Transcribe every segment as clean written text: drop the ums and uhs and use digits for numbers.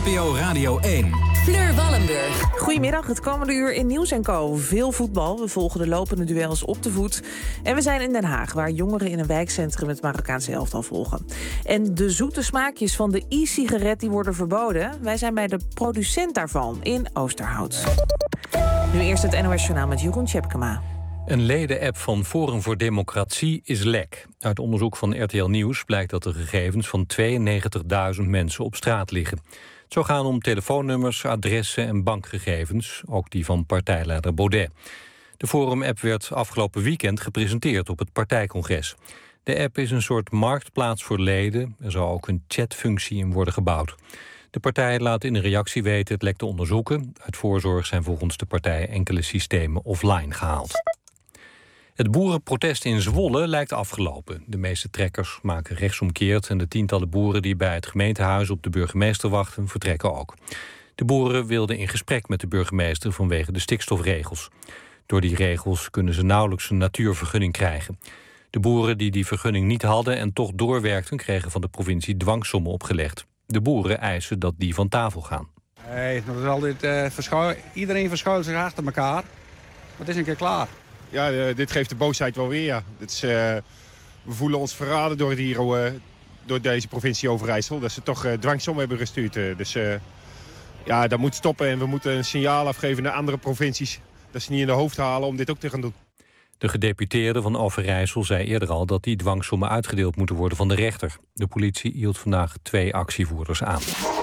NPO Radio 1. Fleur Wallenburg. Goedemiddag, het komende uur in Nieuws & Co. Veel voetbal, we volgen de lopende duels op de voet. En we zijn in Den Haag, waar jongeren in een wijkcentrum het Marokkaanse elftal volgen. En de zoete smaakjes van de e-sigaret die worden verboden. Wij zijn bij de producent daarvan in Oosterhout. Nu eerst het NOS-journaal met Jeroen Tjepkema. Een leden-app van Forum voor Democratie is lek. Uit onderzoek van RTL Nieuws blijkt dat de gegevens van 92.000 mensen op straat liggen. Het zou gaan om telefoonnummers, adressen en bankgegevens, ook die van partijleider Baudet. De Forum-app werd afgelopen weekend gepresenteerd op het partijcongres. De app is een soort marktplaats voor leden. Er zou ook een chatfunctie in worden gebouwd. De partij laat in een reactie weten het lek te onderzoeken. Uit voorzorg zijn volgens de partij enkele systemen offline gehaald. Het boerenprotest in Zwolle lijkt afgelopen. De meeste trekkers maken rechtsomkeert en de tientallen boeren die bij het gemeentehuis op de burgemeester wachten vertrekken ook. De boeren wilden in gesprek met de burgemeester vanwege de stikstofregels. Door die regels kunnen ze nauwelijks een natuurvergunning krijgen. De boeren die vergunning niet hadden en toch doorwerkten kregen van de provincie dwangsommen opgelegd. De boeren eisen dat die van tafel gaan. Nee, dat is altijd iedereen verschuilt zich achter elkaar. Het is een keer klaar. Ja, dit geeft de boosheid wel weer. Ja. We voelen ons verraden door deze provincie Overijssel. Dat ze toch dwangsom hebben gestuurd. Ja, dat moet stoppen en we moeten een signaal afgeven naar andere provincies. Dat ze niet in de hoofd halen om dit ook te gaan doen. De gedeputeerde van Overijssel zei eerder al dat die dwangsommen uitgedeeld moeten worden van de rechter. De politie hield vandaag 2 actievoerders aan.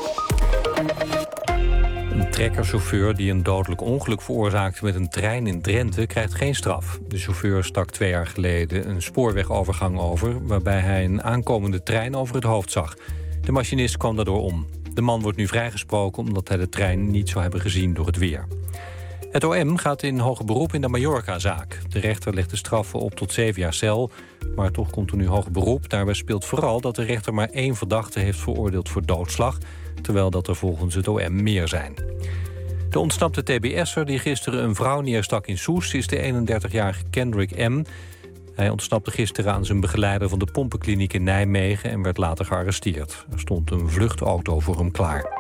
Een trekkerchauffeur die een dodelijk ongeluk veroorzaakte met een trein in Drenthe krijgt geen straf. De chauffeur stak 2 jaar geleden een spoorwegovergang over, waarbij hij een aankomende trein over het hoofd zag. De machinist kwam daardoor om. De man wordt nu vrijgesproken omdat hij de trein niet zou hebben gezien door het weer. Het OM gaat in hoger beroep in de Mallorca-zaak. De rechter legt de straffen op tot 7 jaar cel, maar toch komt er nu hoger beroep. Daarbij speelt vooral dat de rechter maar 1 verdachte heeft veroordeeld voor doodslag, terwijl dat er volgens het OM meer zijn. De ontsnapte TBS'er die gisteren een vrouw neerstak in Soest is de 31-jarige Kendrick M. Hij ontsnapte gisteren aan zijn begeleider van de pompenkliniek in Nijmegen en werd later gearresteerd. Er stond een vluchtauto voor hem klaar.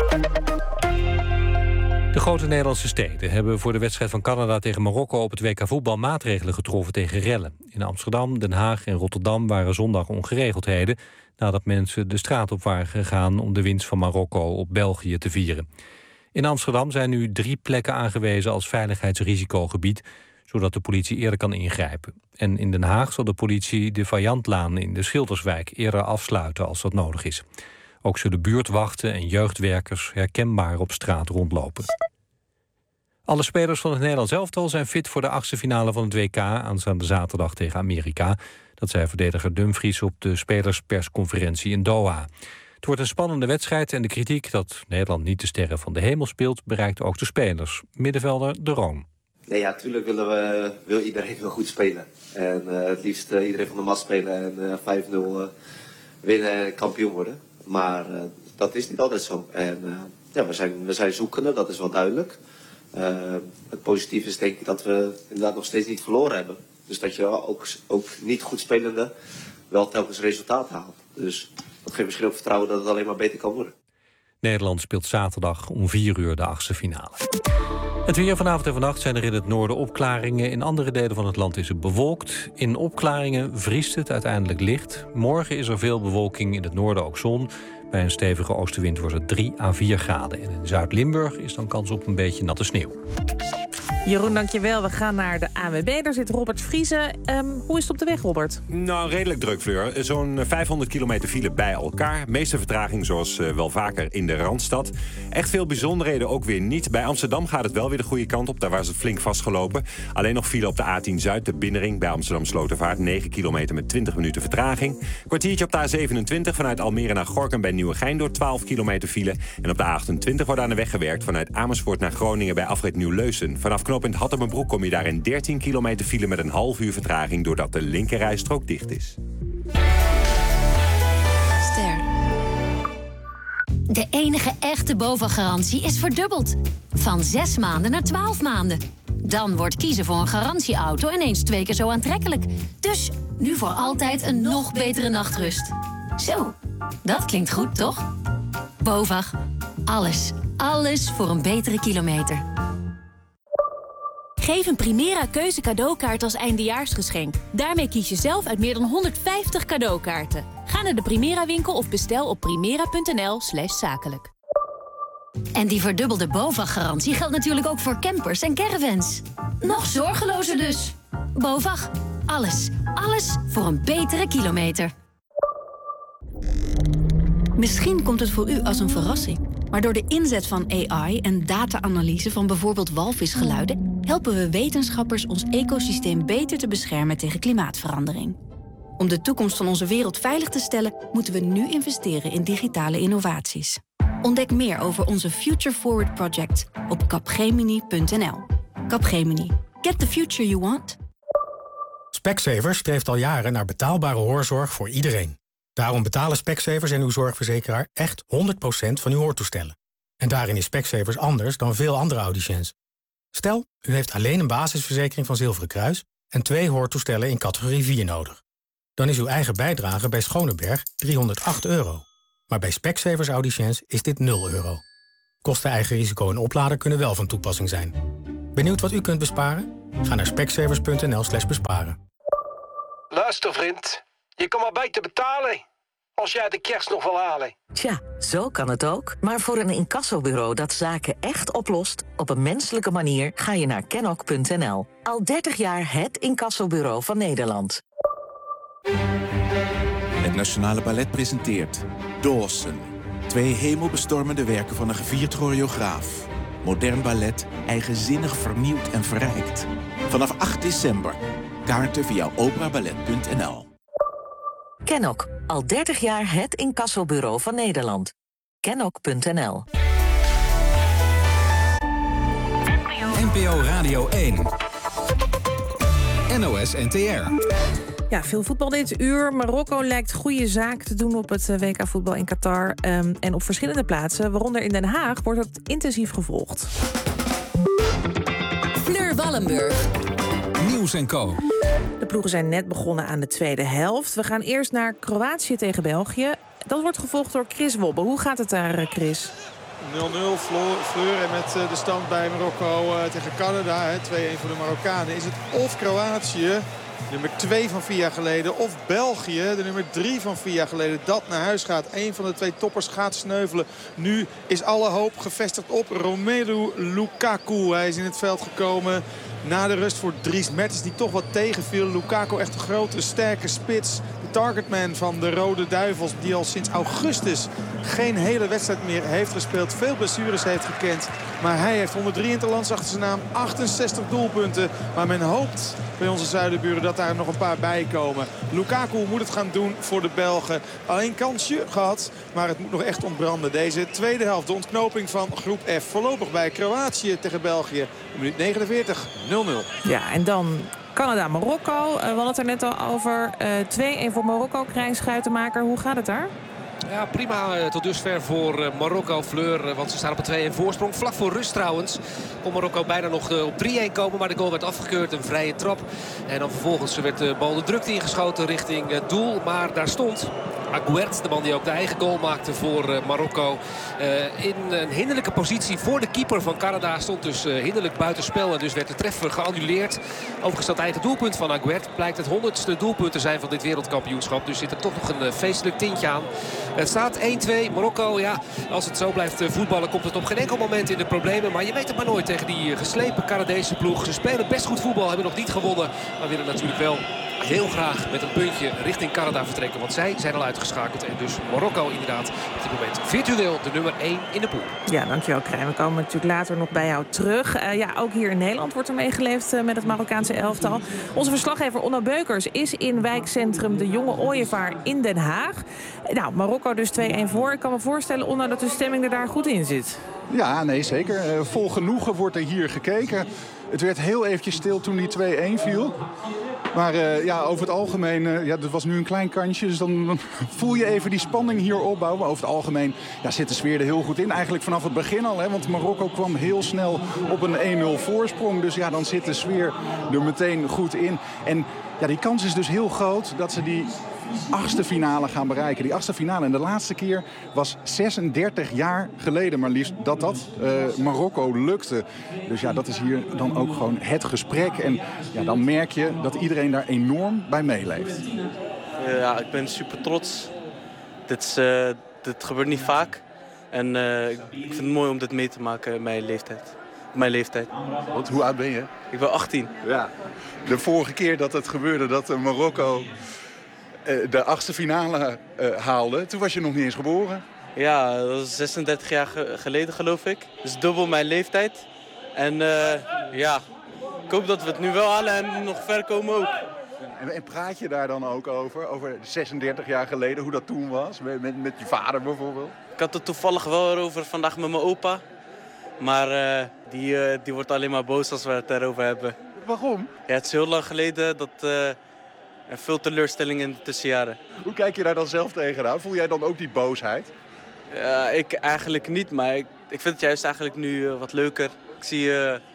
De grote Nederlandse steden hebben voor de wedstrijd van Canada tegen Marokko op het WK voetbal maatregelen getroffen tegen rellen. In Amsterdam, Den Haag en Rotterdam waren zondag ongeregeldheden nadat mensen de straat op waren gegaan om de winst van Marokko op België te vieren. In Amsterdam zijn nu 3 plekken aangewezen als veiligheidsrisicogebied, zodat de politie eerder kan ingrijpen. En in Den Haag zal de politie de Vajandlaan in de Schilderswijk eerder afsluiten als dat nodig is. Ook zullen buurtwachten en jeugdwerkers herkenbaar op straat rondlopen. Alle spelers van het Nederlands elftal zijn fit voor de 8e finale van het WK aanstaande zaterdag tegen Amerika. Dat zei verdediger Dumfries op de spelerspersconferentie in Doha. Het wordt een spannende wedstrijd en de kritiek dat Nederland niet de sterren van de hemel speelt bereikt ook de spelers. Middenvelder De Roon. Nee, ja, natuurlijk wil iedereen wel goed spelen. En het liefst iedereen van de mat spelen en 5-0 winnen en kampioen worden. Maar dat is niet altijd zo. En ja, we zijn zoekende, dat is wel duidelijk. Het positieve is denk ik dat we inderdaad nog steeds niet verloren hebben. Dus dat je ook niet goed spelende wel telkens resultaat haalt. Dus dat geeft misschien ook vertrouwen dat het alleen maar beter kan worden. Nederland speelt zaterdag om 4 uur de 8e finale. Het weer vanavond en vannacht zijn er in het noorden opklaringen. In andere delen van het land is het bewolkt. In opklaringen vriest het uiteindelijk licht. Morgen is er veel bewolking, in het noorden ook zon. Bij een stevige oostenwind wordt het 3 à 4 graden. En in Zuid-Limburg is dan kans op een beetje natte sneeuw. Jeroen, dankjewel. We gaan naar de ANWB. Daar zit Robert Vriezen. Hoe is het op de weg, Robert? Nou, redelijk druk, Fleur. Zo'n 500 kilometer file bij elkaar. Meeste vertraging zoals wel vaker in de Randstad. Echt veel bijzonderheden ook weer niet. Bij Amsterdam gaat het wel weer de goede kant op. Daar was het flink vastgelopen. Alleen nog file op de A10 Zuid, de binnenring bij Amsterdam Slotervaart. 9 kilometer met 20 minuten vertraging. Kwartiertje op de A27 vanuit Almere naar Gorinchem bij Nieuwegein door 12 kilometer file. En op de A28 wordt aan de weg gewerkt vanuit Amersfoort naar Groningen bij afrit Nieuw-Leusen. Vanaf knooppunt Hattemerbroek kom je daar in 13 kilometer file met een half uur vertraging doordat de linkerrijstrook dicht is. Ster. De enige echte BOVAG-garantie is verdubbeld. Van 6 maanden naar 12 maanden. Dan wordt kiezen voor een garantieauto ineens 2 keer zo aantrekkelijk. Dus nu voor altijd een nog betere nachtrust. Zo, dat klinkt goed, toch? BOVAG. Alles, alles voor een betere kilometer. Geef een Primera Keuze cadeaukaart als eindejaarsgeschenk. Daarmee kies je zelf uit meer dan 150 cadeaukaarten. Ga naar de Primera winkel of bestel op primera.nl/zakelijk. En die verdubbelde BOVAG-garantie geldt natuurlijk ook voor campers en caravans. Nog zorgelozer dus. BOVAG. Alles, alles voor een betere kilometer. Misschien komt het voor u als een verrassing. Maar door de inzet van AI en data-analyse van bijvoorbeeld walvisgeluiden... helpen we wetenschappers ons ecosysteem beter te beschermen tegen klimaatverandering. Om de toekomst van onze wereld veilig te stellen... moeten we nu investeren in digitale innovaties. Ontdek meer over onze Future Forward Project op capgemini.nl. Capgemini. Get the future you want. Specsavers streeft al jaren naar betaalbare hoorzorg voor iedereen. Daarom betalen Specsavers en uw zorgverzekeraar echt 100% van uw hoortoestellen. En daarin is Specsavers anders dan veel andere audiciëns. Stel, u heeft alleen een basisverzekering van Zilveren Kruis... en 2 hoortoestellen in categorie 4 nodig. Dan is uw eigen bijdrage bij Schoneberg €308. Maar bij Specsavers audiciëns is dit €0. Kosten, eigen risico en oplader kunnen wel van toepassing zijn. Benieuwd wat u kunt besparen? Ga naar specsavers.nl/besparen. Luister vriend, je kan maar beter betalen als jij de kerst nog wil halen. Tja, zo kan het ook. Maar voor een incassobureau dat zaken echt oplost... op een menselijke manier ga je naar Kenok.nl. Al 30 jaar het incassobureau van Nederland. Het Nationale Ballet presenteert Dawson. 2 hemelbestormende werken van een gevierd choreograaf. Modern ballet, eigenzinnig vernieuwd en verrijkt. Vanaf 8 december. Kaarten via operaballet.nl. Kenok, al 30 jaar het incassobureau van Nederland. Kenok.nl. NPO Radio 1. NOS NTR. Ja, veel voetbal dit uur. Marokko lijkt goede zaak te doen op het WK-voetbal in Qatar. En op verschillende plaatsen, waaronder in Den Haag, wordt het intensief gevolgd. Fleur Wallenburg. Nieuws & Co. De ploegen zijn net begonnen aan de tweede helft. We gaan eerst naar Kroatië tegen België. Dat wordt gevolgd door Chris Wobbe. Hoe gaat het daar, Chris? 0-0 Fleur en met de stand bij Marokko tegen Canada. 2-1 voor de Marokkanen. Is het of Kroatië, nummer 2 van 4 jaar geleden, of België, de nummer 3 van 4 jaar geleden, dat naar huis gaat. Eén van de 2 toppers gaat sneuvelen. Nu is alle hoop gevestigd op Romelu Lukaku. Hij is in het veld gekomen na de rust voor Dries Mertens, die toch wat tegenviel. Lukaku echt een grote, sterke spits. De targetman van de Rode Duivels, die al sinds augustus geen hele wedstrijd meer heeft gespeeld. Veel blessures heeft gekend. Maar hij heeft 103 interlands achter zijn naam. 68 doelpunten. Maar men hoopt bij onze zuidenburen dat daar nog een paar bij komen. Lukaku moet het gaan doen voor de Belgen. Alleen kansje gehad, maar het moet nog echt ontbranden. Deze tweede helft, de ontknoping van groep F. Voorlopig bij Kroatië tegen België. Minuut 49, 0-0. Ja, en dan Canada-Marokko. We hadden het er net al over. 2-1 voor Marokko, Krijn Schuitenmaker. Hoe gaat het daar? Ja, prima tot dusver voor Marokko, Fleur. Want ze staan op een 2-1 voorsprong. Vlak voor rust trouwens kon Marokko bijna nog op 3-1 komen. Maar de goal werd afgekeurd, een vrije trap. En dan vervolgens werd de bal de drukte ingeschoten richting het doel. Maar daar stond Aguert, de man die ook de eigen goal maakte voor Marokko, in een hinderlijke positie voor de keeper van Canada. Stond dus hinderlijk buitenspel en dus werd de treffer geannuleerd. Overigens dat eigen doelpunt van Aguert blijkt het 100ste doelpunt te zijn van dit wereldkampioenschap. Dus zit er toch nog een feestelijk tintje aan. Het staat 1-2. Marokko, ja, als het zo blijft voetballen komt het op geen enkel moment in de problemen. Maar je weet het maar nooit tegen die geslepen Canadese ploeg. Ze spelen best goed voetbal, hebben nog niet gewonnen. Maar willen natuurlijk wel heel graag met een puntje richting Canada vertrekken. Want zij zijn al uitgeschakeld. En dus Marokko inderdaad op dit moment virtueel de nummer 1 in de pool. Ja, dankjewel Krijn. We komen natuurlijk later nog bij jou terug. Ja, ook hier in Nederland wordt er meegeleefd met het Marokkaanse elftal. Onze verslaggever Onno Beukers is in wijkcentrum De Jonge Ooievaar in Den Haag. Nou, Marokko dus 2-1 voor. Ik kan me voorstellen, Onno, dat de stemming er daar goed in zit. Ja, nee, zeker. Vol genoegen wordt er hier gekeken. Het werd heel eventjes stil toen die 2-1 viel. Maar ja, over het algemeen, ja, dat was nu een klein kansje. Dus dan voel je even die spanning hier opbouwen. Maar over het algemeen zit de sfeer er heel goed in. Eigenlijk vanaf het begin al. Hè, want Marokko kwam heel snel op een 1-0 voorsprong. Dus ja, dan zit de sfeer er meteen goed in. En ja, die kans is dus heel groot dat ze die achtste finale gaan bereiken. Die achtste finale en de laatste keer was 36 jaar geleden maar liefst dat Marokko lukte. Dus ja, dat is hier dan ook gewoon het gesprek. En ja, dan merk je dat iedereen daar enorm bij meeleeft. Ja, ik ben super trots. Dit gebeurt niet vaak. En ik vind het mooi om dit mee te maken in mijn leeftijd. Want hoe oud ben je? Ik ben 18. Ja. De vorige keer dat het gebeurde, dat Marokko de achtste finale haalde, toen was je nog niet eens geboren. Ja, dat was 36 jaar geleden geloof ik. Dus dubbel mijn leeftijd. En ja, ik hoop dat we het nu wel halen en nog ver komen ook. En praat je daar dan ook over 36 jaar geleden, hoe dat toen was? Met je vader bijvoorbeeld? Ik had het toevallig wel erover vandaag met mijn opa. Maar die wordt alleen maar boos als we het erover hebben. Waarom? Ja, het is heel lang geleden en veel teleurstelling in de tussenjaren. Hoe kijk je daar dan zelf tegenaan? Voel jij dan ook die boosheid? Ik eigenlijk niet, maar ik vind het juist eigenlijk nu wat leuker. Ik zie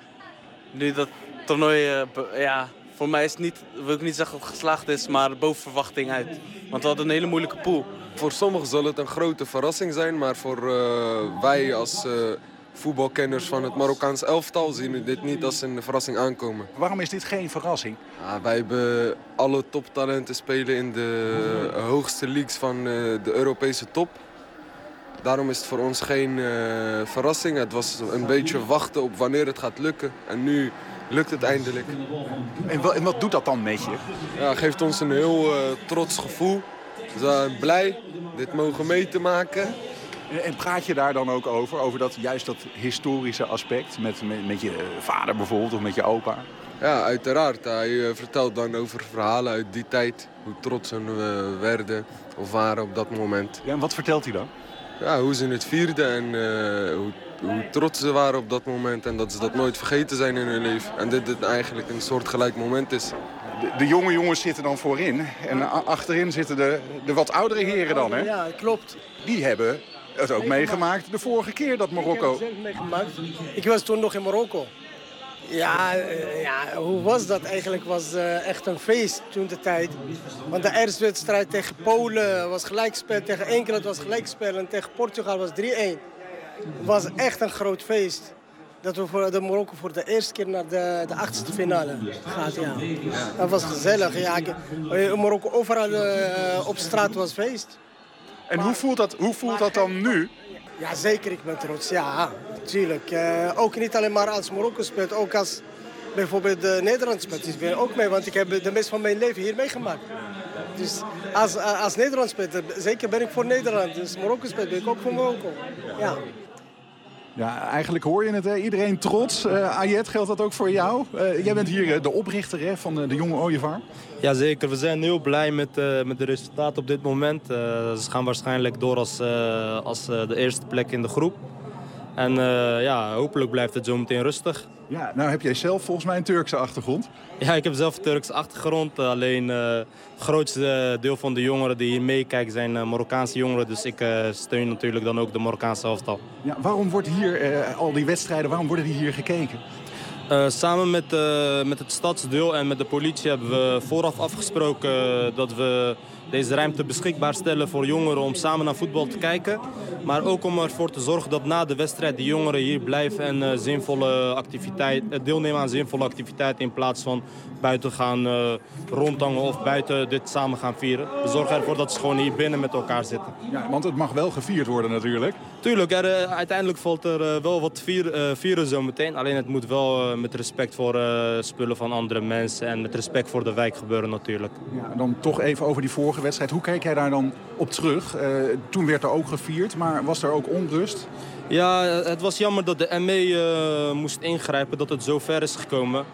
nu dat toernooi, voor mij is het niet, wil ik niet zeggen dat het geslaagd is, maar boven verwachting uit. Want we hadden een hele moeilijke pool. Voor sommigen zal het een grote verrassing zijn, maar voor wij als voetbalkenners van het Marokkaans elftal zien dit niet als een verrassing aankomen. Waarom is dit geen verrassing? Ja, wij hebben alle toptalenten spelen in de hoogste leagues van de Europese top. Daarom is het voor ons geen verrassing. Het was een beetje wachten op wanneer het gaat lukken. En nu lukt het eindelijk. En wat doet dat dan met je? Ja, het geeft ons een heel trots gevoel. We zijn blij dit mogen mee te maken. En praat je daar dan ook over juist dat historische aspect met je vader bijvoorbeeld of met je opa? Ja, uiteraard. Hij vertelt dan over verhalen uit die tijd. Hoe trots we werden of waren op dat moment. Ja, en wat vertelt hij dan? Ja, hoe ze het vierden en hoe trots ze waren op dat moment. En dat ze dat nooit vergeten zijn in hun leven. En dit eigenlijk een soort gelijk moment is. De jonge jongens zitten dan voorin. En achterin zitten de wat oudere heren dan, hè? Ja, klopt. Die hebben het ook meegemaakt de vorige keer dat Marokko... Ik heb het zelf meegemaakt. Ik was toen nog in Marokko. Ja, hoe was dat? Eigenlijk was echt een feest toen de tijd. Want de eerste wedstrijd tegen Polen was gelijkspel, tegen Engeland was gelijkspel en tegen Portugal was 3-1. Het was echt een groot feest. Dat we voor de Marokko voor de eerste keer naar de achtste finale gaat. Ja. Dat was gezellig. Ja. In Marokko overal op straat was feest. En hoe voelt dat dan nu? Ja, zeker. Ik ben trots. Ja, natuurlijk. Ook niet alleen maar als Marokko speelt, ook als bijvoorbeeld Nederland speelt. Ik ben ook mee, want ik heb de meeste van mijn leven hier meegemaakt. Dus als Nederland speelt, zeker ben ik voor Nederland. Dus Marokko speelt, ben ik ook voor Marokko. Ja. Ja, eigenlijk hoor je het, hè? Iedereen trots. Ayet, geldt dat ook voor jou? Jij bent hier de oprichter hè, van de Jonge Ooievaar. Jazeker, we zijn heel blij met de resultaten op dit moment. Ze gaan waarschijnlijk door als de eerste plek in de groep. En hopelijk blijft het zo meteen rustig. Ja, nou heb jij zelf volgens mij een Turkse achtergrond. Ja, ik heb zelf een Turkse achtergrond. Alleen het grootste deel van de jongeren die hier meekijken zijn Marokkaanse jongeren. Dus ik steun natuurlijk dan ook de Marokkaanse elftal. Ja, waarom wordt hier, al die wedstrijden, waarom worden die hier gekeken? Samen met het stadsdeel en met de politie hebben we vooraf afgesproken dat we deze ruimte beschikbaar stellen voor jongeren om samen naar voetbal te kijken. Maar ook om ervoor te zorgen dat na de wedstrijd de jongeren hier blijven en deelnemen aan zinvolle activiteiten in plaats van buiten gaan rondhangen of buiten dit samen gaan vieren. We zorgen ervoor dat ze gewoon hier binnen met elkaar zitten. Ja, want het mag wel gevierd worden natuurlijk. Tuurlijk, uiteindelijk valt er wel wat vieren zo meteen. Alleen het moet wel met respect voor spullen van andere mensen en met respect voor de wijk gebeuren natuurlijk. Ja, dan toch even over die vorige wedstrijd. Hoe kijk jij daar dan op terug? Toen werd er ook gevierd, maar was er ook onrust? Ja, het was jammer dat de ME moest ingrijpen, dat het zo ver is gekomen.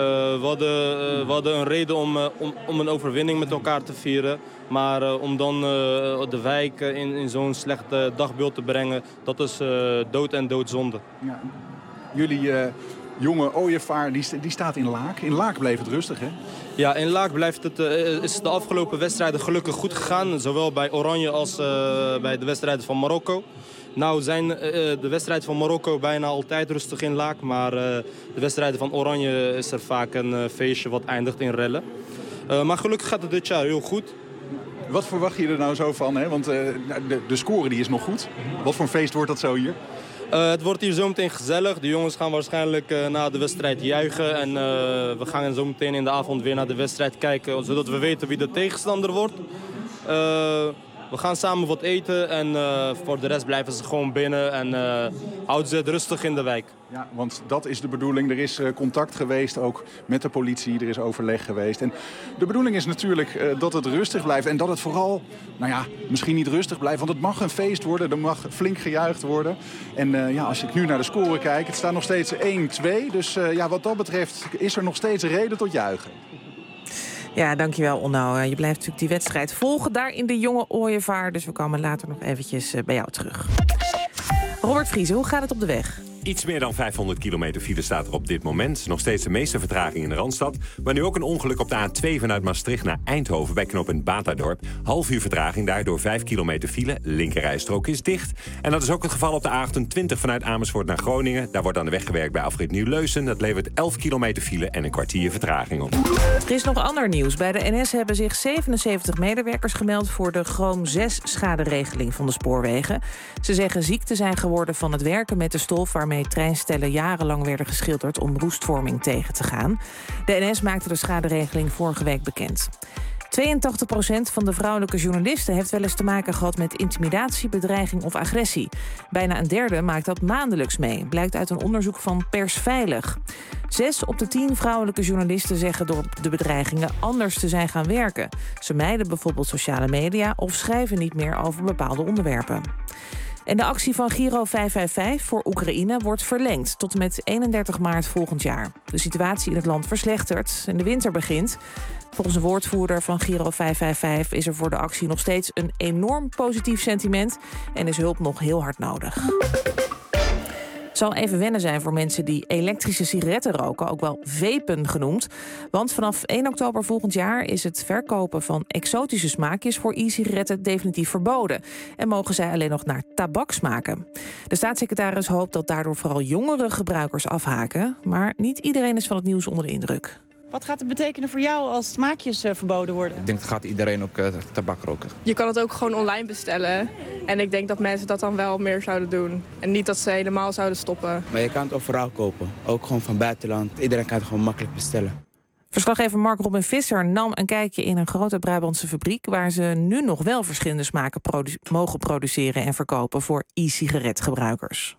We hadden een reden om een overwinning met elkaar te vieren. Maar om dan de wijk in zo'n slecht dagbeeld te brengen, dat is dood en doodzonde. Ja. Jullie Jonge Ooievaar die staat in Laak. In Laak bleef het rustig, hè? Ja, in Laak is de afgelopen wedstrijden gelukkig goed gegaan. Zowel bij Oranje als bij de wedstrijden van Marokko. Nou zijn de wedstrijden van Marokko bijna altijd rustig in Laak. Maar de wedstrijden van Oranje is er vaak een feestje wat eindigt in rellen. Maar gelukkig gaat het dit jaar heel goed. Wat verwacht je er nou zo van? Hè? Want de score die is nog goed. Wat voor een feest wordt dat zo hier? Het wordt hier zometeen gezellig. De jongens gaan waarschijnlijk na de wedstrijd juichen. En we gaan zo meteen in de avond weer naar de wedstrijd kijken, zodat we weten wie de tegenstander wordt. We gaan samen wat eten en voor de rest blijven ze gewoon binnen en houden ze het rustig in de wijk. Ja, want dat is de bedoeling. Er is contact geweest ook met de politie, er is overleg geweest. En de bedoeling is natuurlijk dat het rustig blijft en dat het vooral, misschien niet rustig blijft, want het mag een feest worden, er mag flink gejuicht worden. En als ik nu naar de score kijk, het staat nog steeds 1-2. Dus wat dat betreft is er nog steeds reden tot juichen. Ja, dankjewel Onno. Je blijft natuurlijk die wedstrijd volgen daar in de Jonge Ooievaar. Dus we komen later nog eventjes bij jou terug. Robert Vriese, hoe gaat het op de weg? Iets meer dan 500 kilometer file staat er op dit moment. Nog steeds de meeste vertraging in de Randstad. Maar nu ook een ongeluk op de A2 vanuit Maastricht naar Eindhoven bij knooppunt Batadorp. Half uur vertraging daar door 5 kilometer file. Linkerrijstrook is dicht. En dat is ook het geval op de A28 vanuit Amersfoort naar Groningen. Daar wordt aan de weg gewerkt bij afrit Nieuw-Leusden. Dat levert 11 kilometer file en een kwartier vertraging op. Er is nog ander nieuws. Bij de NS hebben zich 77 medewerkers gemeld voor de Chroom 6 schaderegeling van de spoorwegen. Ze zeggen ziek te zijn geworden van het werken met de stof waarmee treinstellen jarenlang werden geschilderd om roestvorming tegen te gaan. De NS maakte de schaderegeling vorige week bekend. 82% van de vrouwelijke journalisten heeft wel eens te maken gehad met intimidatie, bedreiging of agressie. Bijna een derde maakt dat maandelijks mee, blijkt uit een onderzoek van Persveilig. 6 op de 10 vrouwelijke journalisten zeggen door de bedreigingen anders te zijn gaan werken. Ze mijden bijvoorbeeld sociale media of schrijven niet meer over bepaalde onderwerpen. En de actie van Giro 555 voor Oekraïne wordt verlengd tot en met 31 maart volgend jaar. De situatie in het land verslechtert en de winter begint. Volgens een woordvoerder van Giro 555 is er voor de actie nog steeds een enorm positief sentiment en is hulp nog heel hard nodig. Het zal even wennen zijn voor mensen die elektrische sigaretten roken, ook wel vapen genoemd. Want vanaf 1 oktober volgend jaar is het verkopen van exotische smaakjes voor e-sigaretten definitief verboden. En mogen zij alleen nog naar tabak smaken. De staatssecretaris hoopt dat daardoor vooral jongere gebruikers afhaken. Maar niet iedereen is van het nieuws onder de indruk. Wat gaat het betekenen voor jou als smaakjes verboden worden? Ik denk dat gaat iedereen ook tabak roken. Je kan het ook gewoon online bestellen. En ik denk dat mensen dat dan wel meer zouden doen. En niet dat ze helemaal zouden stoppen. Maar je kan het overal kopen. Ook gewoon van buitenland. Iedereen kan het gewoon makkelijk bestellen. Verslaggever Mark Robin Visser nam een kijkje in een grote Brabantse fabriek waar ze nu nog wel verschillende smaken mogen produceren en verkopen voor e-sigaretgebruikers.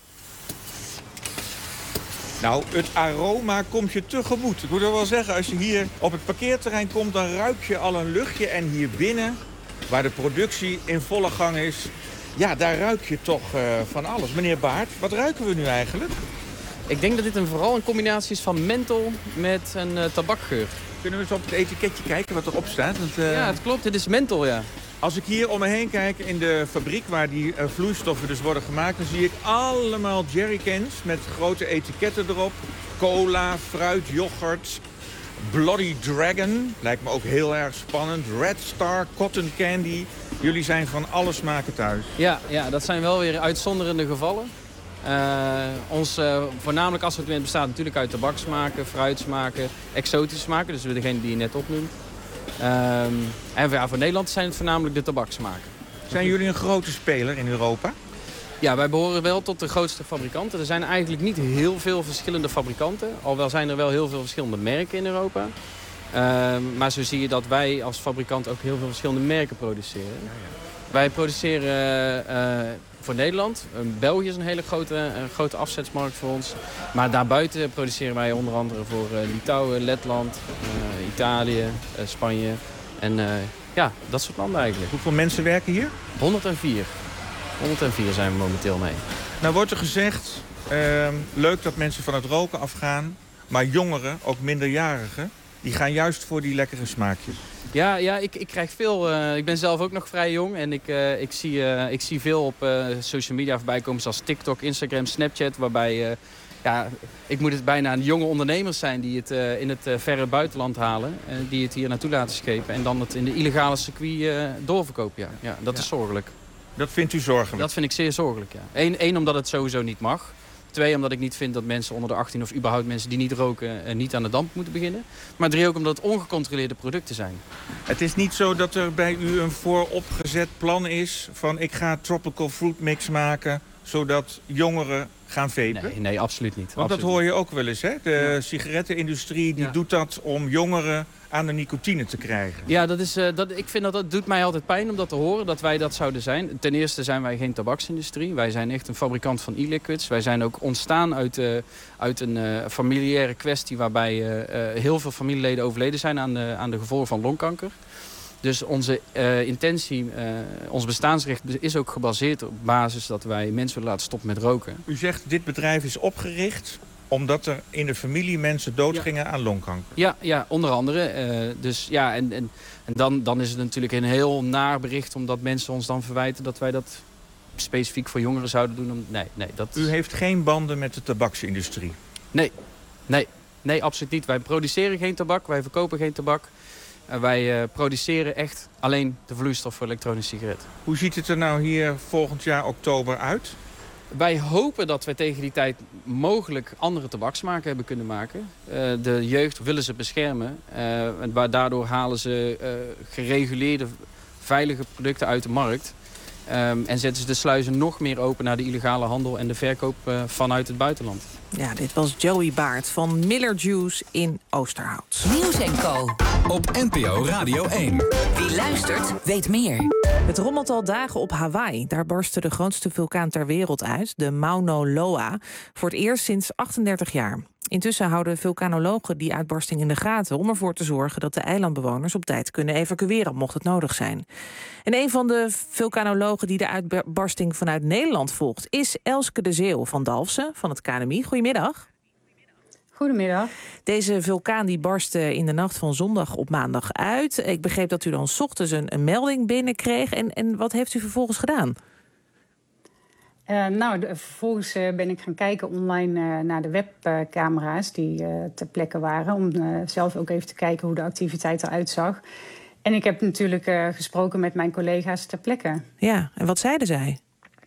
Nou, het aroma komt je tegemoet. Ik moet wel zeggen, als je hier op het parkeerterrein komt, dan ruik je al een luchtje. En hier binnen, waar de productie in volle gang is, ja, daar ruik je toch van alles. Meneer Baart, wat ruiken we nu eigenlijk? Ik denk dat dit vooral een combinatie is van menthol met een tabakgeur. Kunnen we eens op het etiketje kijken wat erop staat? Want, Ja, het klopt. Dit is menthol, ja. Als ik hier om me heen kijk in de fabriek waar die vloeistoffen dus worden gemaakt, dan zie ik allemaal jerrycans met grote etiketten erop. Cola, fruit, yoghurt, Bloody Dragon, lijkt me ook heel erg spannend. Red Star, Cotton Candy. Jullie zijn van alle smaken thuis. Ja, dat zijn wel weer uitzonderende gevallen. Ons voornamelijk assortiment bestaat natuurlijk uit tabaksmaken, fruitsmaken, exotische smaken. Dus degene die je net opnoemt. En voor Nederland zijn het voornamelijk de tabaksmaken. Zijn jullie een grote speler in Europa? Ja, wij behoren wel tot de grootste fabrikanten. Er zijn eigenlijk niet heel veel verschillende fabrikanten. Alhoewel zijn er wel heel veel verschillende merken in Europa. Maar zo zie je dat wij als fabrikant ook heel veel verschillende merken produceren. Wij produceren voor Nederland. België is een hele grote afzetsmarkt voor ons. Maar daarbuiten produceren wij onder andere voor Litouwen, Letland, Italië, Spanje. En dat soort landen eigenlijk. Hoeveel mensen werken hier? 104. 104 zijn we momenteel mee. Nou wordt er gezegd, leuk dat mensen van het roken afgaan. Maar jongeren, ook minderjarigen, die gaan juist voor die lekkere smaakjes. Ja, ik krijg veel. Ik ben zelf ook nog vrij jong. En ik zie veel op social media voorbij komen zoals TikTok, Instagram, Snapchat. Waarbij, ik moet het bijna jonge ondernemers zijn die het in het verre buitenland halen. Die het hier naartoe laten schepen. En dan het in de illegale circuit doorverkopen. Ja, dat is zorgelijk. Dat vindt u zorgelijk? Dat vind ik zeer zorgelijk, ja. Eén, omdat het sowieso niet mag. 2, omdat ik niet vind dat mensen onder de 18 of überhaupt mensen die niet roken niet aan de damp moeten beginnen. Maar 3 ook omdat het ongecontroleerde producten zijn. Het is niet zo dat er bij u een vooropgezet plan is van ik ga tropical fruit mix maken, zodat jongeren gaan vapen? Nee, absoluut niet. Want dat hoor je ook wel eens, hè? De sigarettenindustrie die doet dat om jongeren aan de nicotine te krijgen. Ja, ik vind dat doet mij altijd pijn om dat te horen, dat wij dat zouden zijn. Ten eerste zijn wij geen tabaksindustrie. Wij zijn echt een fabrikant van e-liquids. Wij zijn ook ontstaan uit een familiaire kwestie waarbij heel veel familieleden overleden zijn aan de gevolgen van longkanker. Dus onze intentie, ons bestaansrecht is ook gebaseerd op basis dat wij mensen willen laten stoppen met roken. U zegt dit bedrijf is opgericht omdat er in de familie mensen doodgingen aan longkanker. Ja, onder andere. En dan is het natuurlijk een heel naar bericht omdat mensen ons dan verwijten dat wij dat specifiek voor jongeren zouden doen. U heeft geen banden met de tabaksindustrie? Nee, absoluut niet. Wij produceren geen tabak, wij verkopen geen tabak. Wij produceren echt alleen de vloeistof voor elektronische sigaret. Hoe ziet het er nou hier volgend jaar oktober uit? Wij hopen dat we tegen die tijd mogelijk andere tabaksmaken hebben kunnen maken. De jeugd willen ze beschermen. Daardoor halen ze gereguleerde, veilige producten uit de markt. En zetten ze de sluizen nog meer open naar de illegale handel en de verkoop vanuit het buitenland. Ja, dit was Joey Baert van Miller Juice in Oosterhout. Nieuws & Co. Op NPO Radio 1. Wie luistert, weet meer. Het rommelt al dagen op Hawaii. Daar barstte de grootste vulkaan ter wereld uit, de Mauna Loa, voor het eerst sinds 38 jaar. Intussen houden vulkanologen die uitbarsting in de gaten om ervoor te zorgen dat de eilandbewoners op tijd kunnen evacueren, mocht het nodig zijn. En een van de vulkanologen die de uitbarsting vanuit Nederland volgt is Elske de Zeeuw van Dalfsen van het KNMI. Goedemiddag. Goedemiddag. Deze vulkaan die barstte in de nacht van zondag op maandag uit. Ik begreep dat u dan 's ochtends een melding binnenkreeg. En wat heeft u vervolgens gedaan? Vervolgens ben ik gaan kijken online naar de webcamera's die ter plekke waren. Om zelf ook even te kijken hoe de activiteit eruit zag. En ik heb natuurlijk gesproken met mijn collega's ter plekke. Ja, en wat zeiden zij?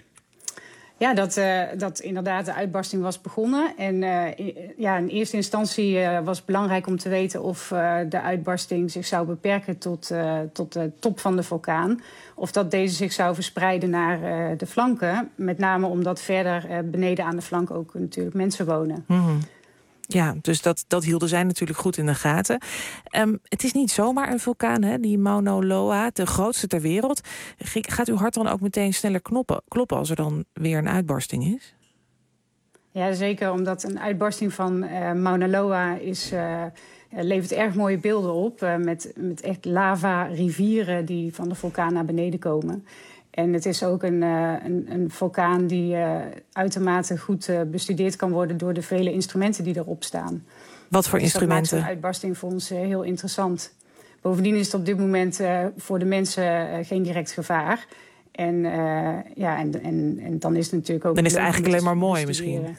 Ja, dat inderdaad de uitbarsting was begonnen. En in eerste instantie was het belangrijk om te weten of de uitbarsting zich zou beperken tot de top van de vulkaan. Of dat deze zich zou verspreiden naar de flanken. Met name omdat verder beneden aan de flank ook natuurlijk mensen wonen. Mm-hmm. Ja, dus dat hielden zij natuurlijk goed in de gaten. Het is niet zomaar een vulkaan, hè, die Mauna Loa, de grootste ter wereld. Gaat uw hart dan ook meteen sneller kloppen als er dan weer een uitbarsting is? Ja, zeker, omdat een uitbarsting van Mauna Loa levert erg mooie beelden op. Met echt lava-rivieren die van de vulkaan naar beneden komen. En het is ook een vulkaan die uitermate goed bestudeerd kan worden door de vele instrumenten die erop staan. Wat voor instrumenten? Dat maakt zo'n uitbarsting voor ons heel interessant. Bovendien is het op dit moment voor de mensen geen direct gevaar. En dan is het natuurlijk ook... Dan is het eigenlijk alleen maar mooi misschien.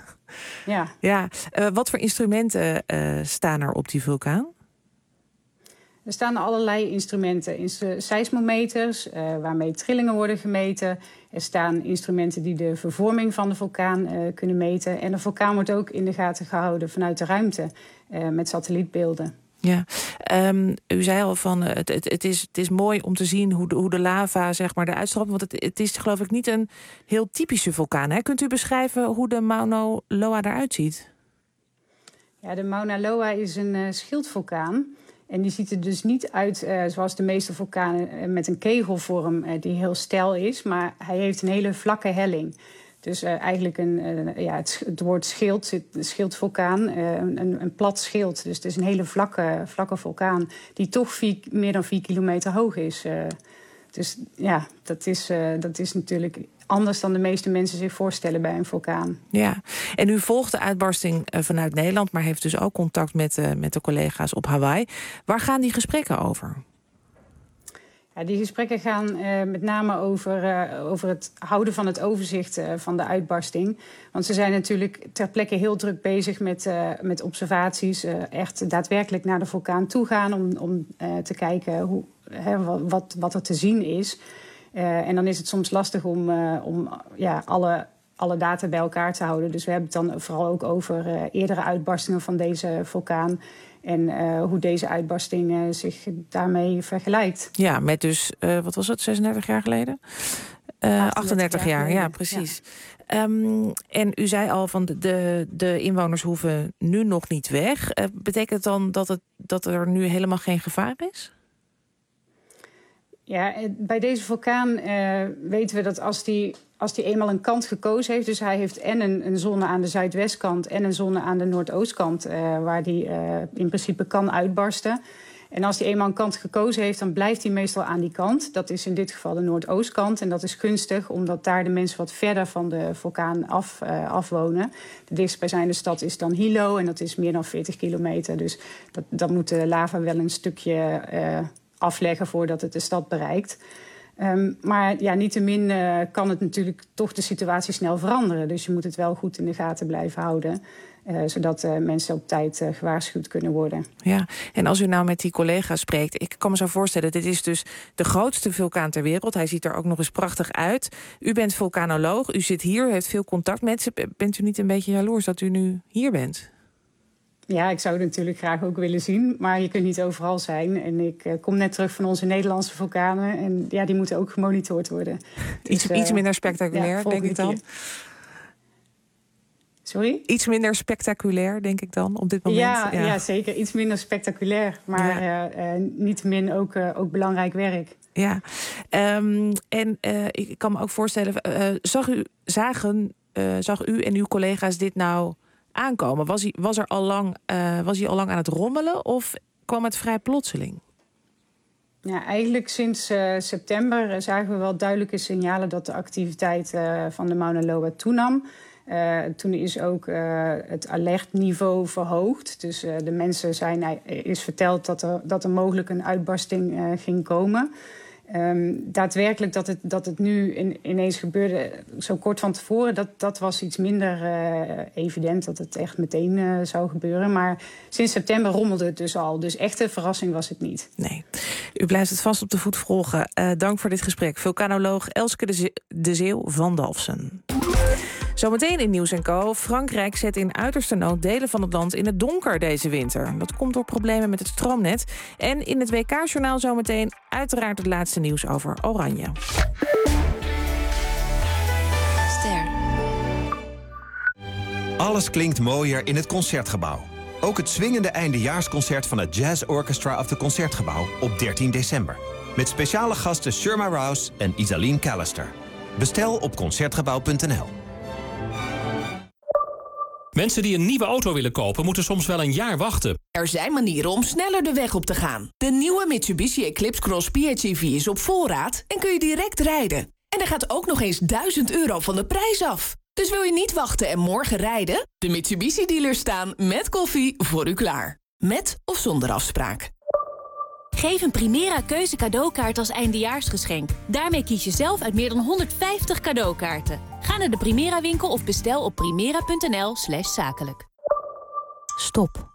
Ja. Wat voor instrumenten staan er op die vulkaan? Er staan allerlei instrumenten. Seismometers, waarmee trillingen worden gemeten. Er staan instrumenten die de vervorming van de vulkaan kunnen meten. En de vulkaan wordt ook in de gaten gehouden vanuit de ruimte met satellietbeelden. Ja, u zei al van het is mooi om te zien hoe de lava zeg maar eruit straalt. Want het is geloof ik niet een heel typische vulkaan. Hè? Kunt u beschrijven hoe de Mauna Loa eruit ziet? Ja, de Mauna Loa is een schildvulkaan. En die ziet er dus niet uit zoals de meeste vulkanen met een kegelvorm die heel steil is. Maar hij heeft een hele vlakke helling. Dus eigenlijk het woord schild, schildvulkaan, een plat schild. Dus het is een hele vlakke vulkaan die toch meer dan 4 kilometer hoog is. Dus ja, dat is natuurlijk anders dan de meeste mensen zich voorstellen bij een vulkaan. Ja, en u volgt de uitbarsting vanuit Nederland, maar heeft dus ook contact met de collega's op Hawaii. Waar gaan die gesprekken over? Ja, die gesprekken gaan met name over het houden van het overzicht van de uitbarsting. Want ze zijn natuurlijk ter plekke heel druk bezig met observaties. Echt daadwerkelijk naar de vulkaan toe gaan om te kijken wat er te zien is. En dan is het soms lastig om alle alle data bij elkaar te houden. Dus we hebben het dan vooral ook over eerdere uitbarstingen van deze vulkaan en hoe deze uitbarsting zich daarmee vergelijkt. Ja, met dus, wat was het, 36 jaar geleden? 38 jaar, ja, precies. Ja. En u zei al van de inwoners hoeven nu nog niet weg. Betekent dan dat er nu helemaal geen gevaar is? Ja, bij deze vulkaan weten we dat als die eenmaal een kant gekozen heeft, dus hij heeft en een zone aan de zuidwestkant en een zone aan de noordoostkant, waar die in principe kan uitbarsten. En als hij eenmaal een kant gekozen heeft, dan blijft hij meestal aan die kant. Dat is in dit geval de noordoostkant. En dat is gunstig, omdat daar de mensen wat verder van de vulkaan afwonen. De dichtstbijzijnde stad is dan Hilo en dat is meer dan 40 kilometer. Dus dat moet de lava wel een stukje afleggen voordat het de stad bereikt. Maar ja, niettemin kan het natuurlijk toch de situatie snel veranderen. Dus je moet het wel goed in de gaten blijven houden. Zodat mensen op tijd gewaarschuwd kunnen worden. Ja, en als u nou met die collega's spreekt, ik kan me zo voorstellen, dit is dus de grootste vulkaan ter wereld. Hij ziet er ook nog eens prachtig uit. U bent vulkanoloog, u zit hier, u heeft veel contact met ze. Bent u niet een beetje jaloers dat u nu hier bent? Ja, ik zou het natuurlijk graag ook willen zien, maar je kunt niet overal zijn. En ik kom net terug van onze Nederlandse vulkanen en ja, die moeten ook gemonitord worden. Iets minder spectaculair, denk ik dan. Sorry? Iets minder spectaculair, denk ik dan, op dit moment. Ja, zeker. Iets minder spectaculair. Maar niettemin ook belangrijk werk. Ja. Ik kan me ook voorstellen, zag u en uw collega's dit nou aankomen? Was hij al lang aan het rommelen of kwam het vrij plotseling? Ja, eigenlijk sinds september zagen we wel duidelijke signalen dat de activiteit van de Mauna Loa toenam. Toen is ook het alertniveau verhoogd. Dus de mensen is verteld dat er mogelijk een uitbarsting ging komen. Daadwerkelijk dat het nu ineens gebeurde, zo kort van tevoren, dat was iets minder evident dat het echt meteen zou gebeuren. Maar sinds september rommelde het dus al. Dus echte verrassing was het niet. Nee. U blijft het vast op de voet volgen. Dank voor dit gesprek. Vulkanoloog Elske de Zeeuw van Dalfsen. Zometeen in Nieuws & Co. Frankrijk zet in uiterste nood delen van het land in het donker deze winter. Dat komt door problemen met het stroomnet. En in het WK-journaal zometeen uiteraard het laatste nieuws over Oranje. Ster. Alles klinkt mooier in het Concertgebouw. Ook het swingende eindejaarsconcert van het Jazz Orchestra of het Concertgebouw op 13 december. Met speciale gasten Sherma Rouse en Isaline Callister. Bestel op concertgebouw.nl. Mensen die een nieuwe auto willen kopen, moeten soms wel een jaar wachten. Er zijn manieren om sneller de weg op te gaan. De nieuwe Mitsubishi Eclipse Cross PHEV is op voorraad en kun je direct rijden. En er gaat ook nog eens €1000 van de prijs af. Dus wil je niet wachten en morgen rijden? De Mitsubishi-dealers staan met koffie voor u klaar. Met of zonder afspraak. Geef een Primera Keuze cadeaukaart als eindejaarsgeschenk. Daarmee kies je zelf uit meer dan 150 cadeaukaarten. Ga naar de Primera winkel of bestel op primera.nl/zakelijk. Stop.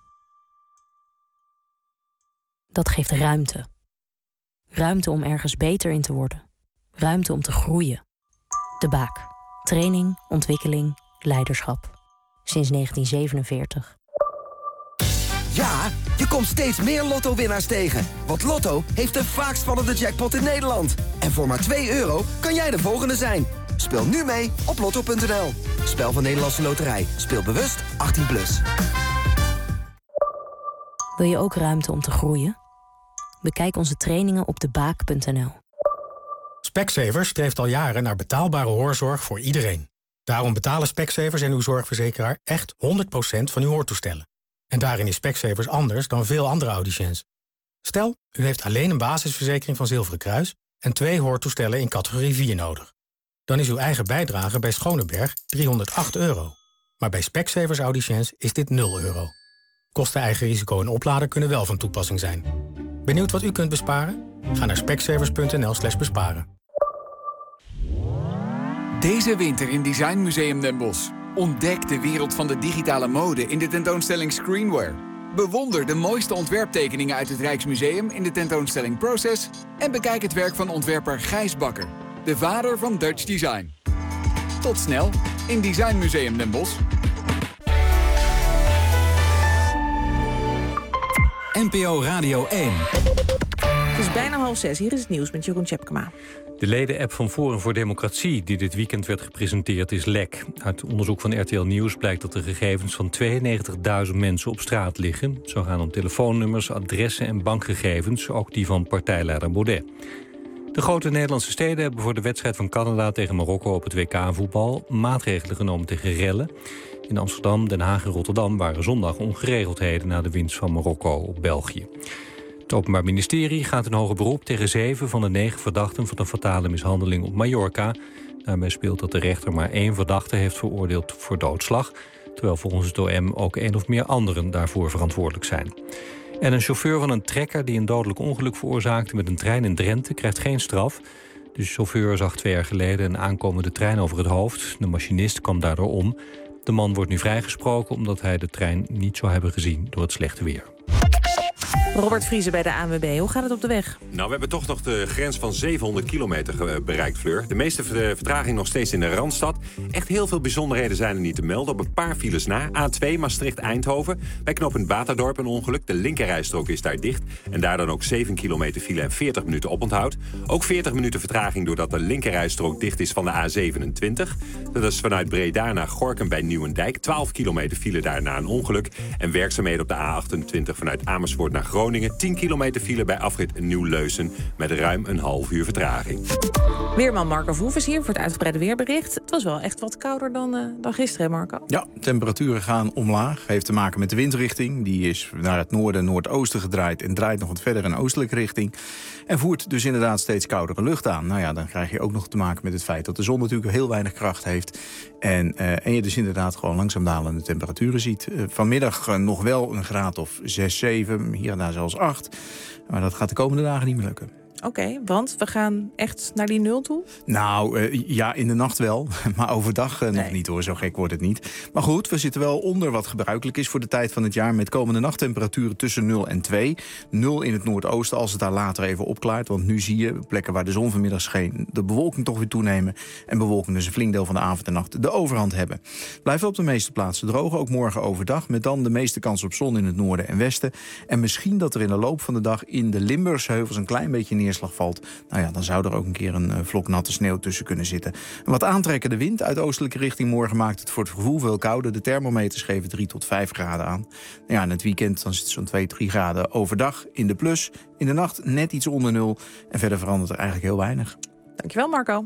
Dat geeft ruimte. Ruimte om ergens beter in te worden. Ruimte om te groeien. De Baak. Training, ontwikkeling, leiderschap. Sinds 1947. Ja, je komt steeds meer Lotto-winnaars tegen. Want Lotto heeft de vaakst vallende jackpot in Nederland. En voor maar €2 kan jij de volgende zijn. Speel nu mee op lotto.nl. Spel van Nederlandse Loterij. Speel bewust 18+. Wil je ook ruimte om te groeien? Bekijk onze trainingen op debaak.nl. Specsavers streeft al jaren naar betaalbare hoorzorg voor iedereen. Daarom betalen Specsavers en uw zorgverzekeraar echt 100% van uw hoortoestellen. En daarin is Specsavers anders dan veel andere audiciëns. Stel, u heeft alleen een basisverzekering van Zilveren Kruis en 2 hoortoestellen in categorie 4 nodig. Dan is uw eigen bijdrage bij Schoneberg €308. Maar bij Specsavers audiciëns is dit €0. Kosten, eigen risico en oplader kunnen wel van toepassing zijn. Benieuwd wat u kunt besparen? Ga naar specsavers.nl/besparen. Deze winter in Design Museum Den Bosch. Ontdek de wereld van de digitale mode in de tentoonstelling Screenware. Bewonder de mooiste ontwerptekeningen uit het Rijksmuseum in de tentoonstelling Process. En bekijk het werk van ontwerper Gijs Bakker, de vader van Dutch Design. Tot snel! in Design Museum Den Bosch. NPO Radio 1. Het is bijna 5:30. Hier is het nieuws met Jeroen Tjepkema. De leden-app van Forum voor Democratie die dit weekend werd gepresenteerd is lek. Uit onderzoek van RTL Nieuws blijkt dat de gegevens van 92.000 mensen op straat liggen. Zo gaan om telefoonnummers, adressen en bankgegevens, ook die van partijleider Baudet. De grote Nederlandse steden hebben voor de wedstrijd van Canada tegen Marokko op het WK-voetbal maatregelen genomen tegen rellen. In Amsterdam, Den Haag en Rotterdam waren zondag ongeregeldheden na de winst van Marokko op België. Het Openbaar Ministerie gaat in hoger beroep tegen 7 van de 9 verdachten van een fatale mishandeling op Mallorca. Daarbij speelt dat de rechter maar 1 verdachte heeft veroordeeld voor doodslag, terwijl volgens het OM ook 1 of meer anderen daarvoor verantwoordelijk zijn. En een chauffeur van een trekker die een dodelijk ongeluk veroorzaakte met een trein in Drenthe krijgt geen straf. De chauffeur zag 2 jaar geleden een aankomende trein over het hoofd. De machinist kwam daardoor om. De man wordt nu vrijgesproken omdat hij de trein niet zou hebben gezien door het slechte weer. Robert Vriese bij de ANWB. Hoe gaat het op de weg? Nou, we hebben toch nog de grens van 700 kilometer bereikt, Fleur. De meeste vertraging nog steeds in de Randstad. Echt heel veel bijzonderheden zijn er niet te melden. Op een paar files na. A2 Maastricht-Eindhoven. Bij knooppunt Baterdorp een ongeluk. De linkerrijstrook is daar dicht. En daar dan ook 7 kilometer file en 40 minuten oponthoud. Ook 40 minuten vertraging doordat de linkerrijstrook dicht is van de A27. Dat is vanuit Breda naar Gorinchem bij Nieuwendijk. 12 kilometer file daar na een ongeluk. En werkzaamheden op de A28 vanuit Amersfoort naar Groningen. 10 kilometer file bij afrit Nieuw-Leusen met ruim een half uur vertraging. Weerman Marco Verhoef is hier voor het uitgebreide weerbericht. Het was wel echt wat kouder dan gisteren, hè Marco? Ja, temperaturen gaan omlaag. Heeft te maken met de windrichting. Die is naar het noorden en noordoosten gedraaid en draait nog wat verder in oostelijke richting. En voert dus inderdaad steeds koudere lucht aan. Nou ja, dan krijg je ook nog te maken met het feit dat de zon natuurlijk heel weinig kracht heeft. En je dus inderdaad gewoon langzaam dalende temperaturen ziet. Vanmiddag nog wel een graad of 6, 7, hier en daar zelfs 8. Maar dat gaat de komende dagen niet meer lukken. Oké, want we gaan echt naar die 0 toe? Nou, ja, in de nacht wel. Maar overdag nog niet hoor, zo gek wordt het niet. Maar goed, we zitten wel onder wat gebruikelijk is voor de tijd van het jaar. Met komende nachttemperaturen tussen 0 en 2. 0 in het noordoosten als het daar later even opklaart. Want nu zie je, plekken waar de zon vanmiddag scheen, de bewolking toch weer toenemen. En bewolking dus een flink deel van de avond en nacht de overhand hebben. Blijft op de meeste plaatsen droog, ook morgen overdag. Met dan de meeste kans op zon in het noorden en westen. En misschien dat er in de loop van de dag in de Limburgse heuvels een klein beetje neerslag valt. Nou ja, dan zou er ook een keer een vlok natte sneeuw tussen kunnen zitten. Een wat aantrekkende wind uit oostelijke richting morgen maakt het voor het gevoel veel kouder. De thermometers geven 3 tot 5 graden aan. Ja, en het weekend dan zit het zo'n 2, 3 graden overdag in de plus. In de nacht net iets onder 0. En verder verandert er eigenlijk heel weinig. Dankjewel, Marco.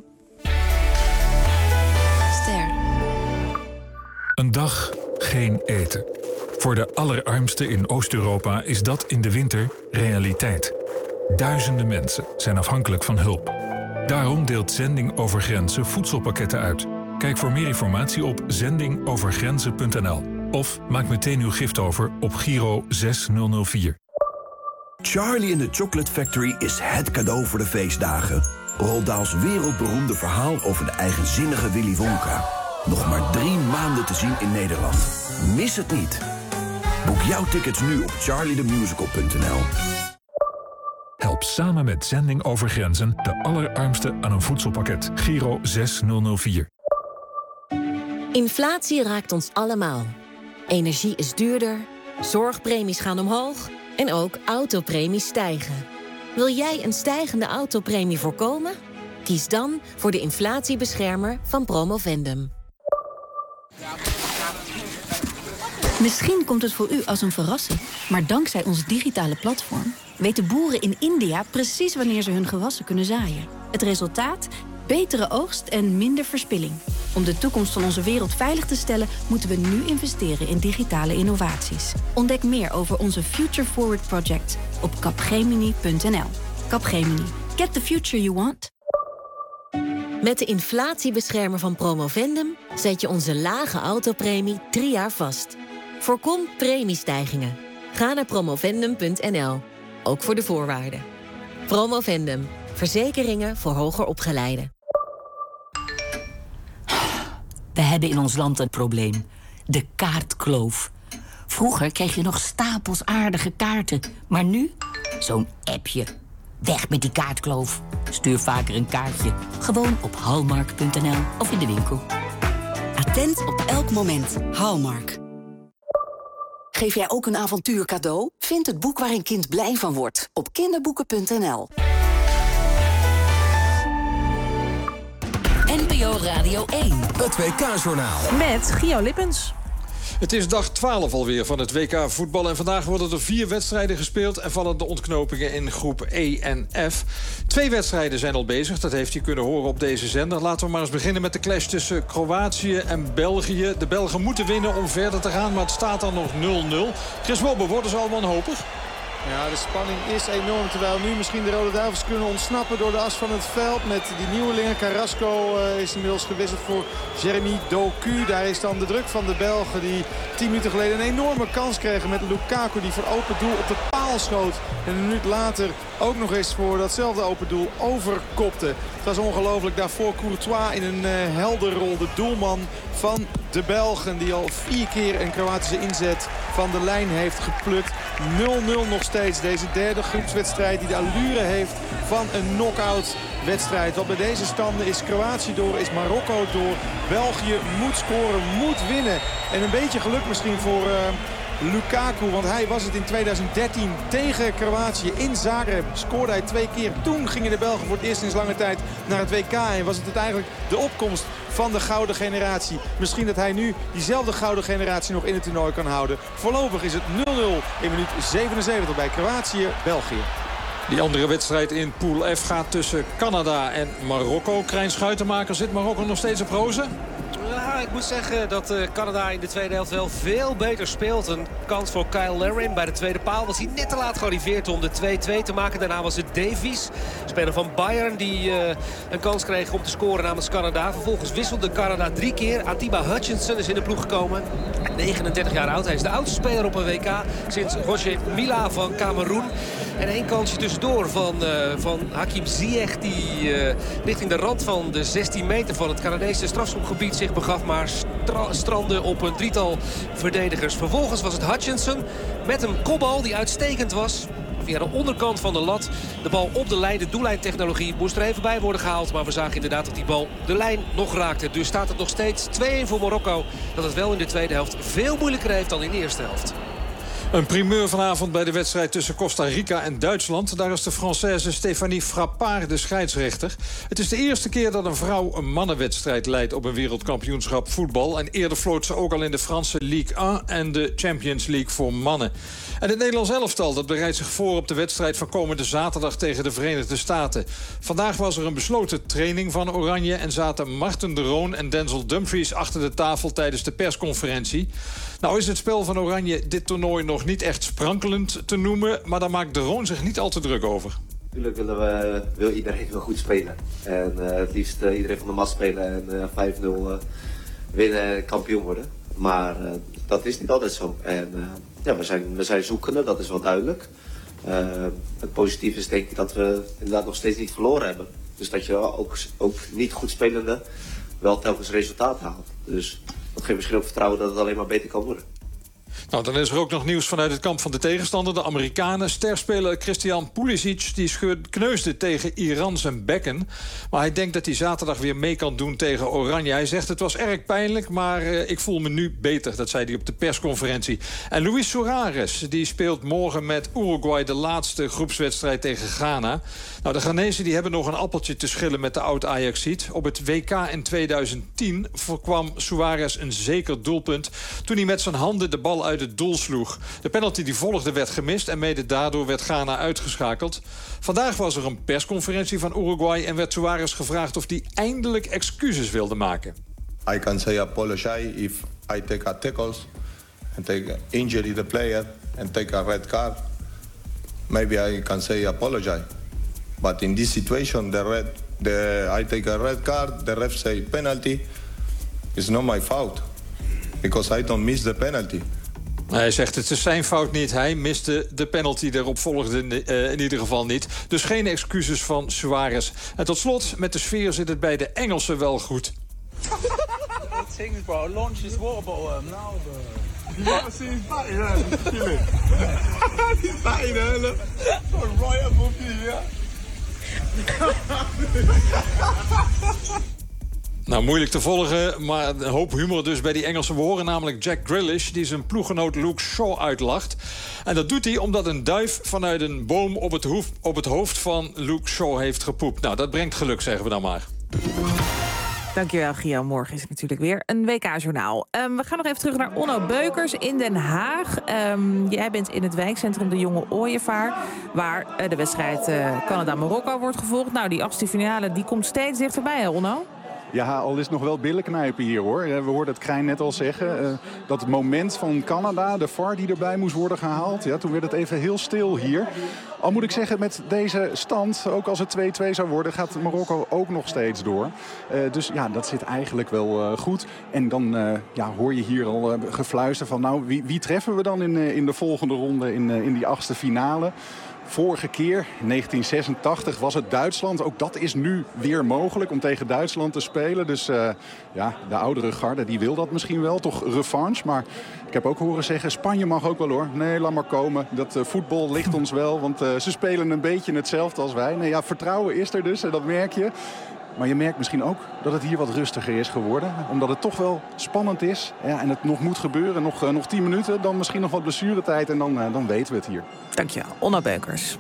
Ster. Een dag geen eten. Voor de allerarmsten in Oost-Europa is dat in de winter realiteit. Duizenden mensen zijn afhankelijk van hulp. Daarom deelt Zending Over Grenzen voedselpakketten uit. Kijk voor meer informatie op zendingovergrenzen.nl. Of maak meteen uw gift over op Giro 6004. Charlie in the Chocolate Factory is het cadeau voor de feestdagen. Roald Dahls wereldberoemde verhaal over de eigenzinnige Willy Wonka. Nog maar 3 maanden te zien in Nederland. Mis het niet. Boek jouw tickets nu op charliethemusical.nl. Help samen met Zending Over Grenzen de allerarmsten aan een voedselpakket. Giro 6004. Inflatie raakt ons allemaal. Energie is duurder, zorgpremies gaan omhoog en ook autopremies stijgen. Wil jij een stijgende autopremie voorkomen? Kies dan voor de inflatiebeschermer van Promovendum. Misschien komt het voor u als een verrassing, maar dankzij ons digitale platform weten boeren in India precies wanneer ze hun gewassen kunnen zaaien. Het resultaat? Betere oogst en minder verspilling. Om de toekomst van onze wereld veilig te stellen, moeten we nu investeren in digitale innovaties. Ontdek meer over onze Future Forward Project op capgemini.nl. Capgemini. Get the future you want. Met de inflatiebeschermer van Promovendum zet je onze lage autopremie 3 jaar vast. Voorkom premiestijgingen. Ga naar promovendum.nl. Ook voor de voorwaarden. Promovendum. Verzekeringen voor hoger opgeleiden. We hebben in ons land een probleem. De kaartkloof. Vroeger kreeg je nog stapels aardige kaarten. Maar nu? Zo'n appje. Weg met die kaartkloof. Stuur vaker een kaartje. Gewoon op hallmark.nl of in de winkel. Attent op elk moment. Hallmark. Geef jij ook een avontuur cadeau? Vind het boek waar een kind blij van wordt op kinderboeken.nl. NPO Radio 1. Het WK-journaal. Met Gio Lippens. Het is dag 12 alweer van het WK voetbal. En vandaag worden er 4 wedstrijden gespeeld en vallen de ontknopingen in groep E en F. 2 wedstrijden zijn al bezig, dat heeft u kunnen horen op deze zender. Laten we maar eens beginnen met de clash tussen Kroatië en België. De Belgen moeten winnen om verder te gaan, maar het staat dan nog 0-0. Chris Wobbe, worden ze al wanhopig? Ja, de spanning is enorm. Terwijl nu misschien de Rode Duivels kunnen ontsnappen door de as van het veld. Met die nieuwelingen. Carrasco is inmiddels gewisseld voor Jeremy Doku. Daar is dan de druk van de Belgen die 10 minuten geleden een enorme kans kregen met Lukaku. Die voor open doel op de paal schoot. En een minuut later ook nog eens voor datzelfde open doel overkopte. Het was ongelooflijk. Daarvoor Courtois in een helder rol. De doelman van de Belgen die al 4 keer een Kroatische inzet van de lijn heeft geplukt. 0-0 nog steeds. Deze derde groepswedstrijd die de allure heeft van een knock-out wedstrijd. Want bij deze standen is Kroatië door, is Marokko door. België moet scoren, moet winnen. En een beetje geluk misschien voor Lukaku, want hij was het in 2013 tegen Kroatië in Zagreb. Scoorde hij 2 keer. Toen gingen de Belgen voor het eerst sinds lange tijd naar het WK. En was het eigenlijk de opkomst van de gouden generatie. Misschien dat hij nu diezelfde gouden generatie nog in het toernooi kan houden. Voorlopig is het 0-0 in minuut 77 bij Kroatië-België. Die andere wedstrijd in Pool F gaat tussen Canada en Marokko. Krijn Schuitenmaker, zit Marokko nog steeds op rozen? Ja, ik moet zeggen dat Canada in de tweede helft wel veel beter speelt. Een kans voor Kyle Larin bij de tweede paal. Was hij net te laat gearriveerd om de 2-2 te maken. Daarna was het Davies, speler van Bayern, die een kans kreeg om te scoren namens Canada. Vervolgens wisselde Canada 3 keer. Atiba Hutchinson is in de ploeg gekomen. 39 jaar oud. Hij is de oudste speler op een WK sinds Roger Mila van Kameroen. En 1 kansje tussendoor van Hakim Ziyech, die richting de rand van de 16 meter van het Canadese strafschopgebied zich begaf, maar strandde op een 3-tal verdedigers. Vervolgens was het Hutchinson met een kopbal die uitstekend was. Via de onderkant van de lat. De bal op de lijn, de doellijntechnologie moest er even bij worden gehaald. Maar we zagen inderdaad dat die bal de lijn nog raakte. Dus staat het nog steeds 2-1 voor Marokko. Dat het wel in de tweede helft veel moeilijker heeft dan in de eerste helft. Een primeur vanavond bij de wedstrijd tussen Costa Rica en Duitsland. Daar is de Française Stéphanie Frappard de scheidsrechter. Het is de eerste keer dat een vrouw een mannenwedstrijd leidt op een wereldkampioenschap voetbal. En eerder floot ze ook al in de Franse Ligue 1 en de Champions League voor mannen. En het Nederlands elftal dat bereidt zich voor op de wedstrijd van komende zaterdag tegen de Verenigde Staten. Vandaag was er een besloten training van Oranje en zaten Marten de Roon en Denzel Dumfries achter de tafel tijdens de persconferentie. Nou is het spel van Oranje dit toernooi nog niet echt sprankelend te noemen, maar daar maakt de Roon zich niet al te druk over. Natuurlijk wil iedereen wel goed spelen. En het liefst iedereen van de mat spelen en 5-0 winnen en kampioen worden. Maar dat is niet altijd zo. En ja, we zijn zoekende, dat is wel duidelijk. Het positieve is denk ik dat we inderdaad nog steeds niet verloren hebben. Dus dat je ook niet goed spelende wel telkens resultaat haalt. Dus dat geeft misschien ook vertrouwen dat het alleen maar beter kan worden. Nou, dan is er ook nog nieuws vanuit het kamp van de tegenstander. De Amerikanen. Sterspeler Christian Pulisic die kneusde tegen Iran zijn bekken. Maar hij denkt dat hij zaterdag weer mee kan doen tegen Oranje. Hij zegt het was erg pijnlijk, maar ik voel me nu beter. Dat zei hij op de persconferentie. En Luis Suarez die speelt morgen met Uruguay de laatste groepswedstrijd tegen Ghana. Nou, de Ghanezen die hebben nog een appeltje te schillen met de oud-Ajaxiet. Op het WK in 2010 voorkwam Suarez een zeker doelpunt toen hij met zijn handen de bal uit het doel sloeg. De penalty die volgde werd gemist en mede daardoor werd Ghana uitgeschakeld. Vandaag was er een persconferentie van Uruguay en werd Suarez gevraagd of hij eindelijk excuses wilde maken. I can say apologize if I take a tackles and take injury the player and take a red card. Maybe I can say apologize. But in this situation I take a red card, the ref say penalty. It's not my fault because I don't miss the penalty. Hij zegt het is zijn fout niet. Hij miste de penalty. Daarop volgde in ieder geval niet. Dus geen excuses van Suarez. En tot slot, met de sfeer zit het bij de Engelsen wel goed. Things, bro. Launch his water bottle now, bro. You never see his batty there. Kill it. His batty there, look. Right above you, yeah. Nou, moeilijk te volgen, maar een hoop humor dus bij die Engelsen. We horen namelijk Jack Grealish die zijn ploeggenoot Luke Shaw uitlacht. En dat doet hij omdat een duif vanuit een boom op het hoofd van Luke Shaw heeft gepoept. Nou, dat brengt geluk, zeggen we dan maar. Dankjewel, Gio. Morgen is het natuurlijk weer een WK-journaal. We gaan nog even terug naar Onno Beukers in Den Haag. Jij bent in het wijkcentrum De Jonge Ooievaar, waar de wedstrijd Canada-Marokko wordt gevolgd. Nou, die achtste finale die komt steeds dichterbij, hè, Onno? Ja, al is het nog wel billen knijpen hier, hoor. We hoorden het Krijn net al zeggen. Dat het moment van Canada, de VAR die erbij moest worden gehaald. Ja, toen werd het even heel stil hier. Al moet ik zeggen, met deze stand, ook als het 2-2 zou worden, gaat Marokko ook nog steeds door. Dus ja, dat zit eigenlijk wel goed. En dan hoor je hier al gefluister van, nou, wie treffen we dan in de volgende ronde in die achtste finale? Vorige keer, in 1986, was het Duitsland. Ook dat is nu weer mogelijk om tegen Duitsland te spelen. Dus de oudere garde die wil dat misschien wel. Toch revanche. Maar ik heb ook horen zeggen, Spanje mag ook wel, hoor. Nee, laat maar komen. Dat voetbal ligt ons wel. Want ze spelen een beetje hetzelfde als wij. Nee, ja, vertrouwen is er dus. En dat merk je. Maar je merkt misschien ook dat het hier wat rustiger is geworden. Omdat het toch wel spannend is. Ja, en het nog moet gebeuren. Nog 10 minuten. Dan misschien nog wat blessuretijd. En dan weten we het hier. Dankjewel. Onno Beukers.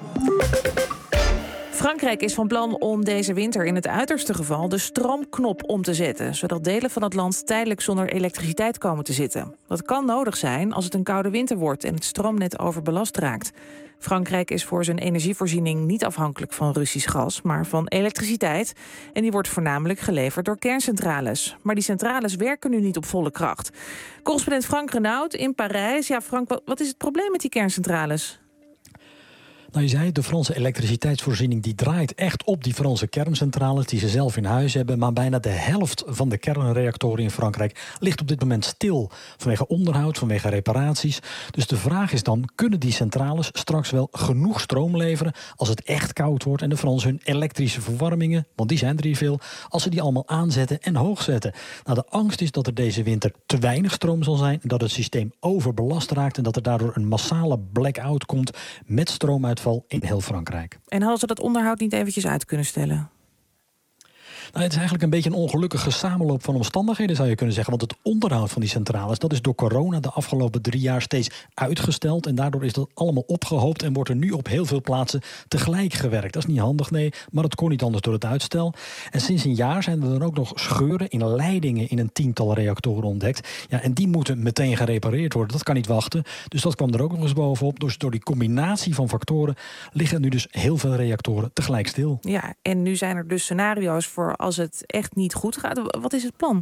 Frankrijk is van plan om deze winter in het uiterste geval de stroomknop om te zetten, zodat delen van het land tijdelijk zonder elektriciteit komen te zitten. Dat kan nodig zijn als het een koude winter wordt en het stroomnet overbelast raakt. Frankrijk is voor zijn energievoorziening niet afhankelijk van Russisch gas, maar van elektriciteit. En die wordt voornamelijk geleverd door kerncentrales. Maar die centrales werken nu niet op volle kracht. Correspondent Frank Renaud in Parijs. Ja, Frank, wat is het probleem met die kerncentrales? Nou, je zei, de Franse elektriciteitsvoorziening die draait echt op die Franse kerncentrales die ze zelf in huis hebben. Maar bijna de helft van de kernreactoren in Frankrijk ligt op dit moment stil. Vanwege onderhoud, vanwege reparaties. Dus de vraag is dan, kunnen die centrales straks wel genoeg stroom leveren als het echt koud wordt en de Fransen hun elektrische verwarmingen, want die zijn er hier veel, als ze die allemaal aanzetten en hoog zetten? Nou, de angst is dat er deze winter te weinig stroom zal zijn, dat het systeem overbelast raakt en dat er daardoor een massale blackout komt met stroomuitval in heel Frankrijk. En hadden ze dat onderhoud niet eventjes uit kunnen stellen? Nou, het is eigenlijk een beetje een ongelukkige samenloop van omstandigheden, zou je kunnen zeggen. Want het onderhoud van die centrales, dat is door corona de afgelopen 3 jaar steeds uitgesteld. En daardoor is dat allemaal opgehoopt en wordt er nu op heel veel plaatsen tegelijk gewerkt. Dat is niet handig, nee, maar dat kon niet anders door het uitstel. En sinds een jaar zijn er dan ook nog scheuren in leidingen in een 10-tal reactoren ontdekt. Ja, en die moeten meteen gerepareerd worden. Dat kan niet wachten. Dus dat kwam er ook nog eens bovenop. Dus door die combinatie van factoren liggen nu dus heel veel reactoren tegelijk stil. Ja, en nu zijn er dus scenario's voor als het echt niet goed gaat. Wat is het plan?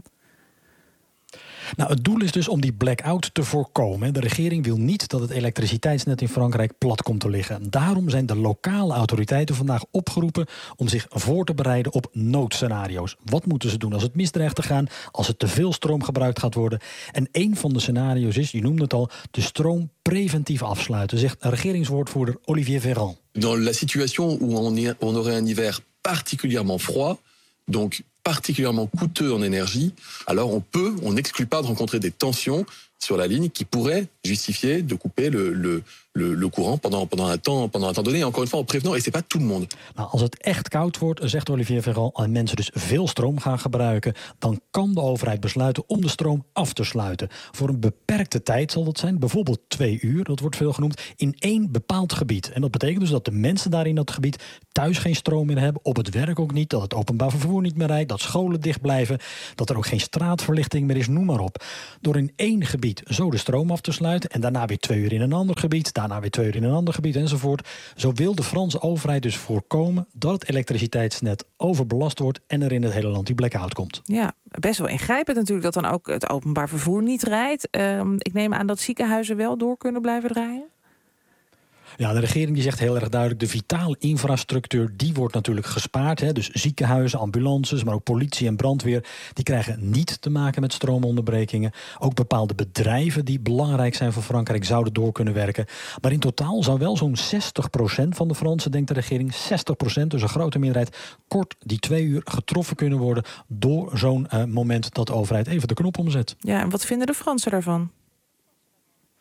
Nou, het doel is dus om die blackout te voorkomen. De regering wil niet dat het elektriciteitsnet in Frankrijk plat komt te liggen. Daarom zijn de lokale autoriteiten vandaag opgeroepen om zich voor te bereiden op noodscenario's. Wat moeten ze doen als het misdreigt te gaan, als er te veel stroom gebruikt gaat worden? En een van de scenario's is, je noemde het al, de stroom preventief afsluiten, zegt regeringswoordvoerder Olivier Véran. Dans la situation où on aurait un hiver particulièrement froid, donc particulièrement coûteux en énergie, alors on n'exclut pas de rencontrer des tensions sur la ligne qui pourraient justifier de couper le courant pendant un temps donné. Encore une fois, en prévenant, et c'est pas tout le monde. Nou, als het echt koud wordt, zegt Olivier Véran, en mensen dus veel stroom gaan gebruiken, dan kan de overheid besluiten om de stroom af te sluiten. Voor een beperkte tijd zal dat zijn, bijvoorbeeld 2 uur, dat wordt veel genoemd, in 1 bepaald gebied. En dat betekent dus dat de mensen daar in dat gebied thuis geen stroom meer hebben, op het werk ook niet, dat het openbaar vervoer niet meer rijdt, dat scholen dicht blijven, dat er ook geen straatverlichting meer is, noem maar op. Door in 1 gebied zo de stroom af te sluiten en daarna weer 2 uur in een ander gebied, daarna weer 2 uur in een ander gebied enzovoort. Zo wil de Franse overheid dus voorkomen dat het elektriciteitsnet overbelast wordt en er in het hele land die blackout komt. Ja, best wel ingrijpend natuurlijk dat dan ook het openbaar vervoer niet rijdt. Ik neem aan dat ziekenhuizen wel door kunnen blijven draaien? Ja, de regering die zegt heel erg duidelijk, de vitale infrastructuur, die wordt natuurlijk gespaard. Hè. Dus ziekenhuizen, ambulances, maar ook politie en brandweer, die krijgen niet te maken met stroomonderbrekingen. Ook bepaalde bedrijven die belangrijk zijn voor Frankrijk zouden door kunnen werken. Maar in totaal zou wel zo'n 60% van de Fransen, denkt de regering, 60%, dus een grote meerderheid, kort die 2 uur getroffen kunnen worden door zo'n moment dat de overheid even de knop omzet. Ja, en wat vinden de Fransen daarvan?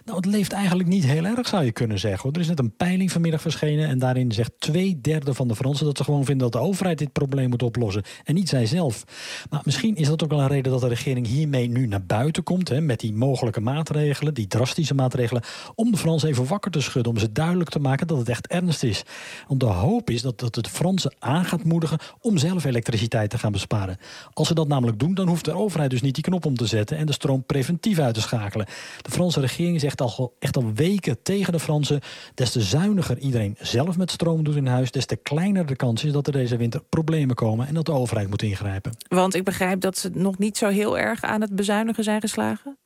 Nou, het leeft eigenlijk niet heel erg, zou je kunnen zeggen. Er is net een peiling vanmiddag verschenen en daarin zegt 2/3 van de Fransen dat ze gewoon vinden dat de overheid dit probleem moet oplossen en niet zij zelf. Maar misschien is dat ook wel een reden dat de regering hiermee nu naar buiten komt, hè, met die mogelijke maatregelen, die drastische maatregelen, om de Fransen even wakker te schudden, om ze duidelijk te maken dat het echt ernst is. Want de hoop is dat het de Fransen aan gaat moedigen om zelf elektriciteit te gaan besparen. Als ze dat namelijk doen, dan hoeft de overheid dus niet die knop om te zetten en de stroom preventief uit te schakelen. De Franse regering zegt echt al weken tegen de Fransen, des te zuiniger iedereen zelf met stroom doet in huis, des te kleiner de kans is dat er deze winter problemen komen en dat de overheid moet ingrijpen. Want ik begrijp dat ze nog niet zo heel erg aan het bezuinigen zijn geslagen?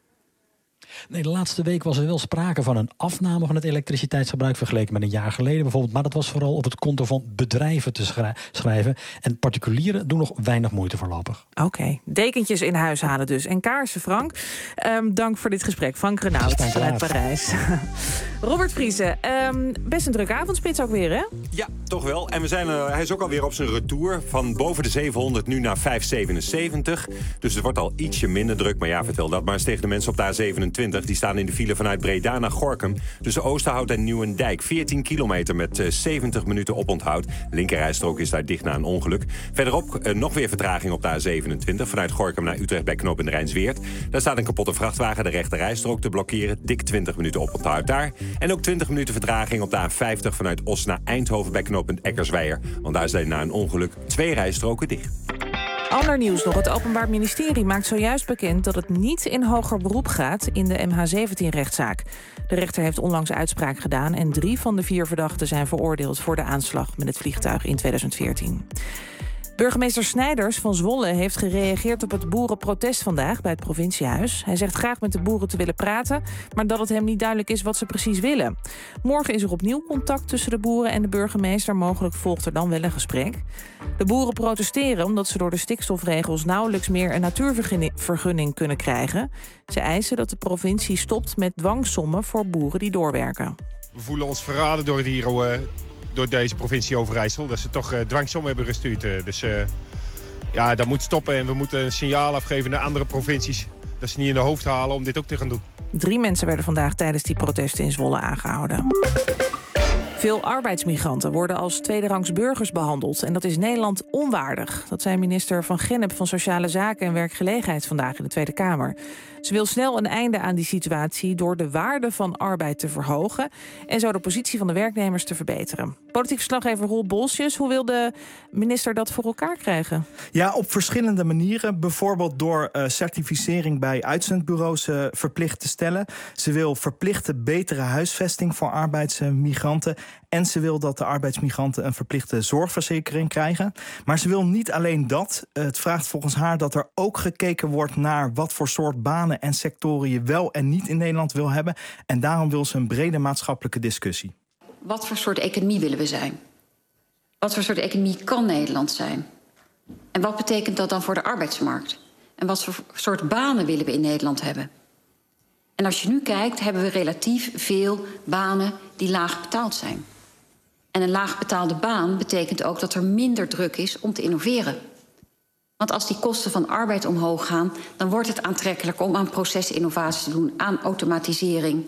Nee, de laatste week was er wel sprake van een afname van het elektriciteitsgebruik vergeleken met een jaar geleden bijvoorbeeld. Maar dat was vooral op het konto van bedrijven te schrijven. En particulieren doen nog weinig moeite voorlopig. Oké, dekentjes in huis halen dus. En kaarsen, Frank. Dank voor dit gesprek. Frank Renaud vanuit Parijs. Robert Vriese, best een drukke avondspits ook weer, hè? Ja, toch wel. En hij is ook alweer op zijn retour. Van boven de 700 nu naar 577. Dus het wordt al ietsje minder druk. Maar ja, vertel dat maar eens tegen de mensen op de A27. Die staan in de file vanuit Breda naar Gorinchem. Tussen Oosterhout en Nieuwendijk. 14 kilometer met 70 minuten oponthoud. Linkerrijstrook is daar dicht na een ongeluk. Verderop nog weer vertraging op de A27. Vanuit Gorinchem naar Utrecht bij knooppunt Rijnsweert. Daar staat een kapotte vrachtwagen de rechterrijstrook te blokkeren. Dik 20 minuten oponthoud daar. En ook 20 minuten vertraging op de A50 vanuit Os naar Eindhoven bij knooppunt Eckersweijer. Want daar zijn na een ongeluk 2 rijstroken dicht. Ander nieuws nog. Het Openbaar Ministerie maakt zojuist bekend dat het niet in hoger beroep gaat in de MH17-rechtszaak. De rechter heeft onlangs uitspraak gedaan en 3 van de 4 verdachten zijn veroordeeld voor de aanslag met het vliegtuig in 2014. Burgemeester Snijders van Zwolle heeft gereageerd op het boerenprotest vandaag bij het provinciehuis. Hij zegt graag met de boeren te willen praten, maar dat het hem niet duidelijk is wat ze precies willen. Morgen is er opnieuw contact tussen de boeren en de burgemeester. Mogelijk volgt er dan wel een gesprek. De boeren protesteren omdat ze door de stikstofregels nauwelijks meer een natuurvergunning kunnen krijgen. Ze eisen dat de provincie stopt met dwangsommen voor boeren die doorwerken. We voelen ons verraden door deze provincie Overijssel. Dat ze toch dwangsom hebben gestuurd. Dus dat moet stoppen en we moeten een signaal afgeven naar andere provincies. Dat ze niet in de hoofd halen om dit ook te gaan doen. 3 mensen werden vandaag tijdens die protesten in Zwolle aangehouden. Veel arbeidsmigranten worden als tweederangs burgers behandeld. En dat is Nederland onwaardig. Dat zei minister Van Gennep van Sociale Zaken en Werkgelegenheid vandaag in de Tweede Kamer. Ze wil snel een einde aan die situatie door de waarde van arbeid te verhogen en zo de positie van de werknemers te verbeteren. Politiek verslaggever Roel Bolsjes, hoe wil de minister dat voor elkaar krijgen? Ja, op verschillende manieren. Bijvoorbeeld door certificering bij uitzendbureaus verplicht te stellen. Ze wil verplichte betere huisvesting voor arbeidsmigranten. En ze wil dat de arbeidsmigranten een verplichte zorgverzekering krijgen. Maar ze wil niet alleen dat. Het vraagt volgens haar dat er ook gekeken wordt naar wat voor soort banen en sectoren je wel en niet in Nederland wil hebben. En daarom wil ze een brede maatschappelijke discussie. Wat voor soort economie willen we zijn? Wat voor soort economie kan Nederland zijn? En wat betekent dat dan voor de arbeidsmarkt? En wat voor soort banen willen we in Nederland hebben? En als je nu kijkt, hebben we relatief veel banen die laag betaald zijn. En een laag betaalde baan betekent ook dat er minder druk is om te innoveren. Want als die kosten van arbeid omhoog gaan, dan wordt het aantrekkelijk om aan procesinnovatie te doen, aan automatisering.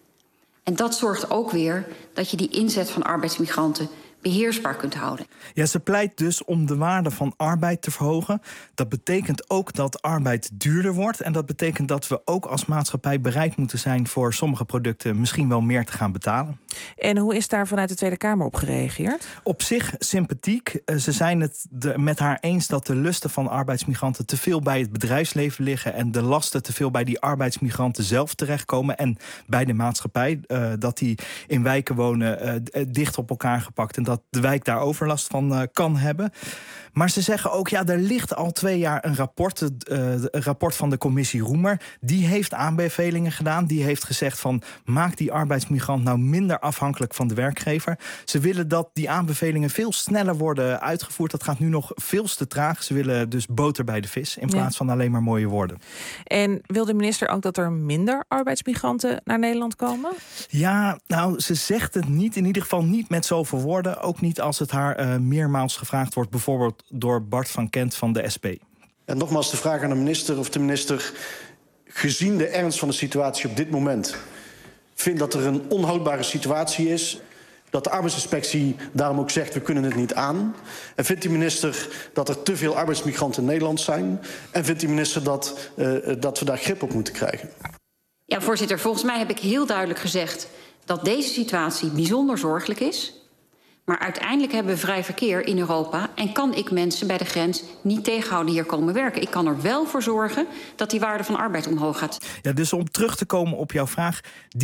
En dat zorgt ook weer dat je die inzet van arbeidsmigranten beheersbaar kunt houden. Ja, ze pleit dus om de waarde van arbeid te verhogen. Dat betekent ook dat arbeid duurder wordt. En dat betekent dat we ook als maatschappij bereid moeten zijn voor sommige producten misschien wel meer te gaan betalen. En hoe is daar vanuit de Tweede Kamer op gereageerd? Op zich sympathiek. Ze zijn het met haar eens dat de lusten van arbeidsmigranten te veel bij het bedrijfsleven liggen en de lasten te veel bij die arbeidsmigranten zelf terechtkomen en bij de maatschappij. Dat die in wijken wonen dicht op elkaar gepakt en dat de wijk daar overlast van kan hebben. Maar ze zeggen ook, ja, er ligt al 2 jaar een rapport van de commissie Roemer. Die heeft aanbevelingen gedaan. Die heeft gezegd van, maak die arbeidsmigrant nou minder afhankelijk van de werkgever. Ze willen dat die aanbevelingen veel sneller worden uitgevoerd. Dat gaat nu nog veel te traag. Ze willen dus boter bij de vis in plaats van alleen maar mooie woorden. En wil de minister ook dat er minder arbeidsmigranten naar Nederland komen? Ja, nou, ze zegt het niet. In ieder geval niet met zoveel woorden. Ook niet als het haar meermaals gevraagd wordt, bijvoorbeeld door Bart van Kent van de SP. En nogmaals de vraag aan de minister of de minister, gezien de ernst van de situatie op dit moment, vindt dat er een onhoudbare situatie is. Dat de arbeidsinspectie daarom ook zegt, we kunnen het niet aan. En vindt de minister dat er te veel arbeidsmigranten in Nederland zijn? En vindt de minister dat we daar grip op moeten krijgen? Ja, voorzitter, volgens mij heb ik heel duidelijk gezegd dat deze situatie bijzonder zorgelijk is. Maar uiteindelijk hebben we vrij verkeer in Europa en kan ik mensen bij de grens niet tegenhouden hier komen werken. Ik kan er wel voor zorgen dat die waarde van arbeid omhoog gaat. Ja, dus om terug te komen op jouw vraag,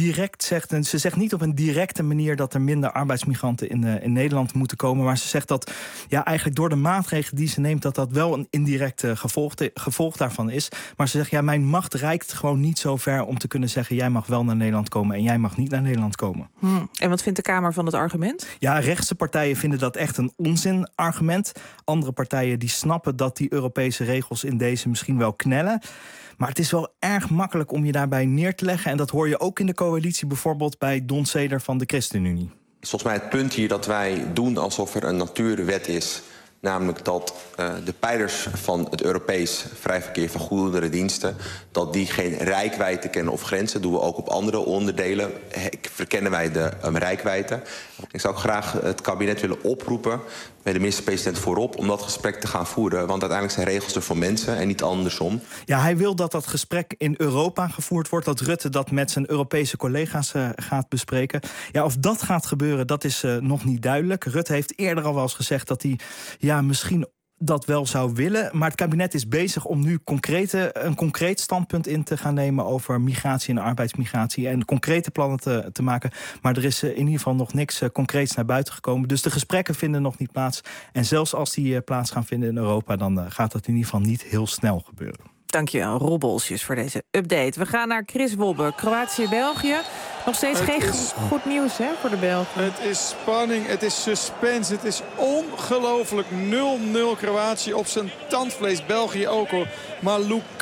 ze zegt niet op een directe manier dat er minder arbeidsmigranten in Nederland moeten komen, maar ze zegt dat eigenlijk door de maatregelen die ze neemt dat wel een indirect gevolg daarvan is. Maar ze zegt, mijn macht reikt gewoon niet zo ver om te kunnen zeggen, jij mag wel naar Nederland komen en jij mag niet naar Nederland komen. En wat vindt de Kamer van het argument? Ja, rechtse partijen vinden dat echt een onzinargument. Andere partijen die snappen dat die Europese regels in deze misschien wel knellen. Maar het is wel erg makkelijk om je daarbij neer te leggen. En dat hoor je ook in de coalitie, bijvoorbeeld bij Don Seder van de ChristenUnie. Volgens mij het punt hier dat wij doen alsof er een natuurwet is. Namelijk dat de pijlers van het Europees vrij verkeer van goederen, diensten, dat die geen reikwijdte kennen of grenzen. Dat doen we ook op andere onderdelen. Verkennen wij de reikwijdte. Ik zou ook graag het kabinet willen oproepen, met de minister-president voorop, om dat gesprek te gaan voeren. Want uiteindelijk zijn regels er voor mensen en niet andersom. Ja, hij wil dat dat gesprek in Europa gevoerd wordt. Dat Rutte dat met zijn Europese collega's gaat bespreken. Ja, of dat gaat gebeuren, dat is nog niet duidelijk. Rutte heeft eerder al wel eens gezegd dat hij misschien dat wel zou willen. Maar het kabinet is bezig om nu een concreet standpunt in te gaan nemen over migratie en arbeidsmigratie en concrete plannen te maken. Maar er is in ieder geval nog niks concreets naar buiten gekomen. Dus de gesprekken vinden nog niet plaats. En zelfs als die plaats gaan vinden in Europa, dan gaat dat in ieder geval niet heel snel gebeuren. Dankjewel, Rob Bolsjes, voor deze update. We gaan naar Chris Wobbe, Kroatië-België. Nog steeds geen goed nieuws voor de Belgen. Het is spanning, het is suspense, het is ongelooflijk. 0-0 Kroatië op zijn tandvlees. België ook hoor. Maar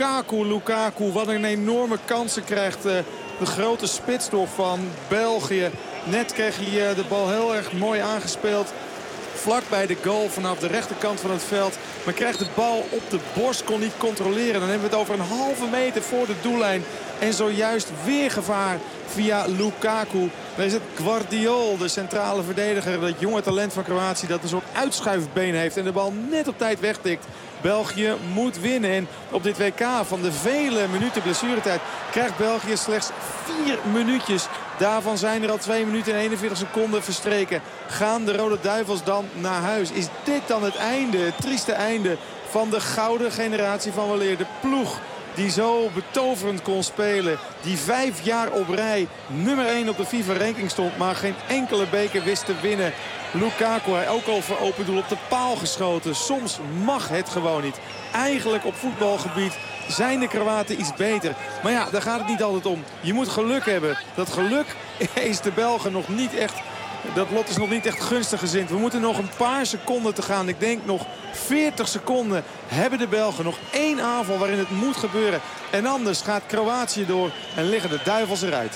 Lukaku, wat een enorme kansen krijgt. De grote spits toch van België. Net kreeg hij de bal heel erg mooi aangespeeld. Vlak bij de goal vanaf de rechterkant van het veld. Maar krijgt de bal op de borst, kon niet controleren. Dan hebben we het over een halve meter voor de doellijn. En zojuist weer gevaar via Lukaku. Dan is het Gvardiol, de centrale verdediger. Dat jonge talent van Kroatië dat een soort uitschuifbeen heeft. En de bal net op tijd wegtikt. België moet winnen. En op dit WK van de vele minuten blessuretijd krijgt België slechts 4 minuutjes. Daarvan zijn er al 2 minuten en 41 seconden verstreken. Gaan de Rode Duivels dan naar huis? Is dit dan het einde, het trieste einde van de gouden generatie van weleer? De ploeg die zo betoverend kon spelen. Die 5 jaar op rij nummer 1 op de FIFA-ranking stond. Maar geen enkele beker wist te winnen. Lukaku, hij ook al voor open doel op de paal geschoten. Soms mag het gewoon niet. Eigenlijk op voetbalgebied zijn de Kroaten iets beter. Maar ja, daar gaat het niet altijd om. Je moet geluk hebben. Dat geluk is de Belgen nog niet echt... Dat lot is nog niet echt gunstig gezind. We moeten nog een paar seconden te gaan. Ik denk nog 40 seconden hebben de Belgen. Nog 1 aanval waarin het moet gebeuren. En anders gaat Kroatië door en liggen de Duivels eruit.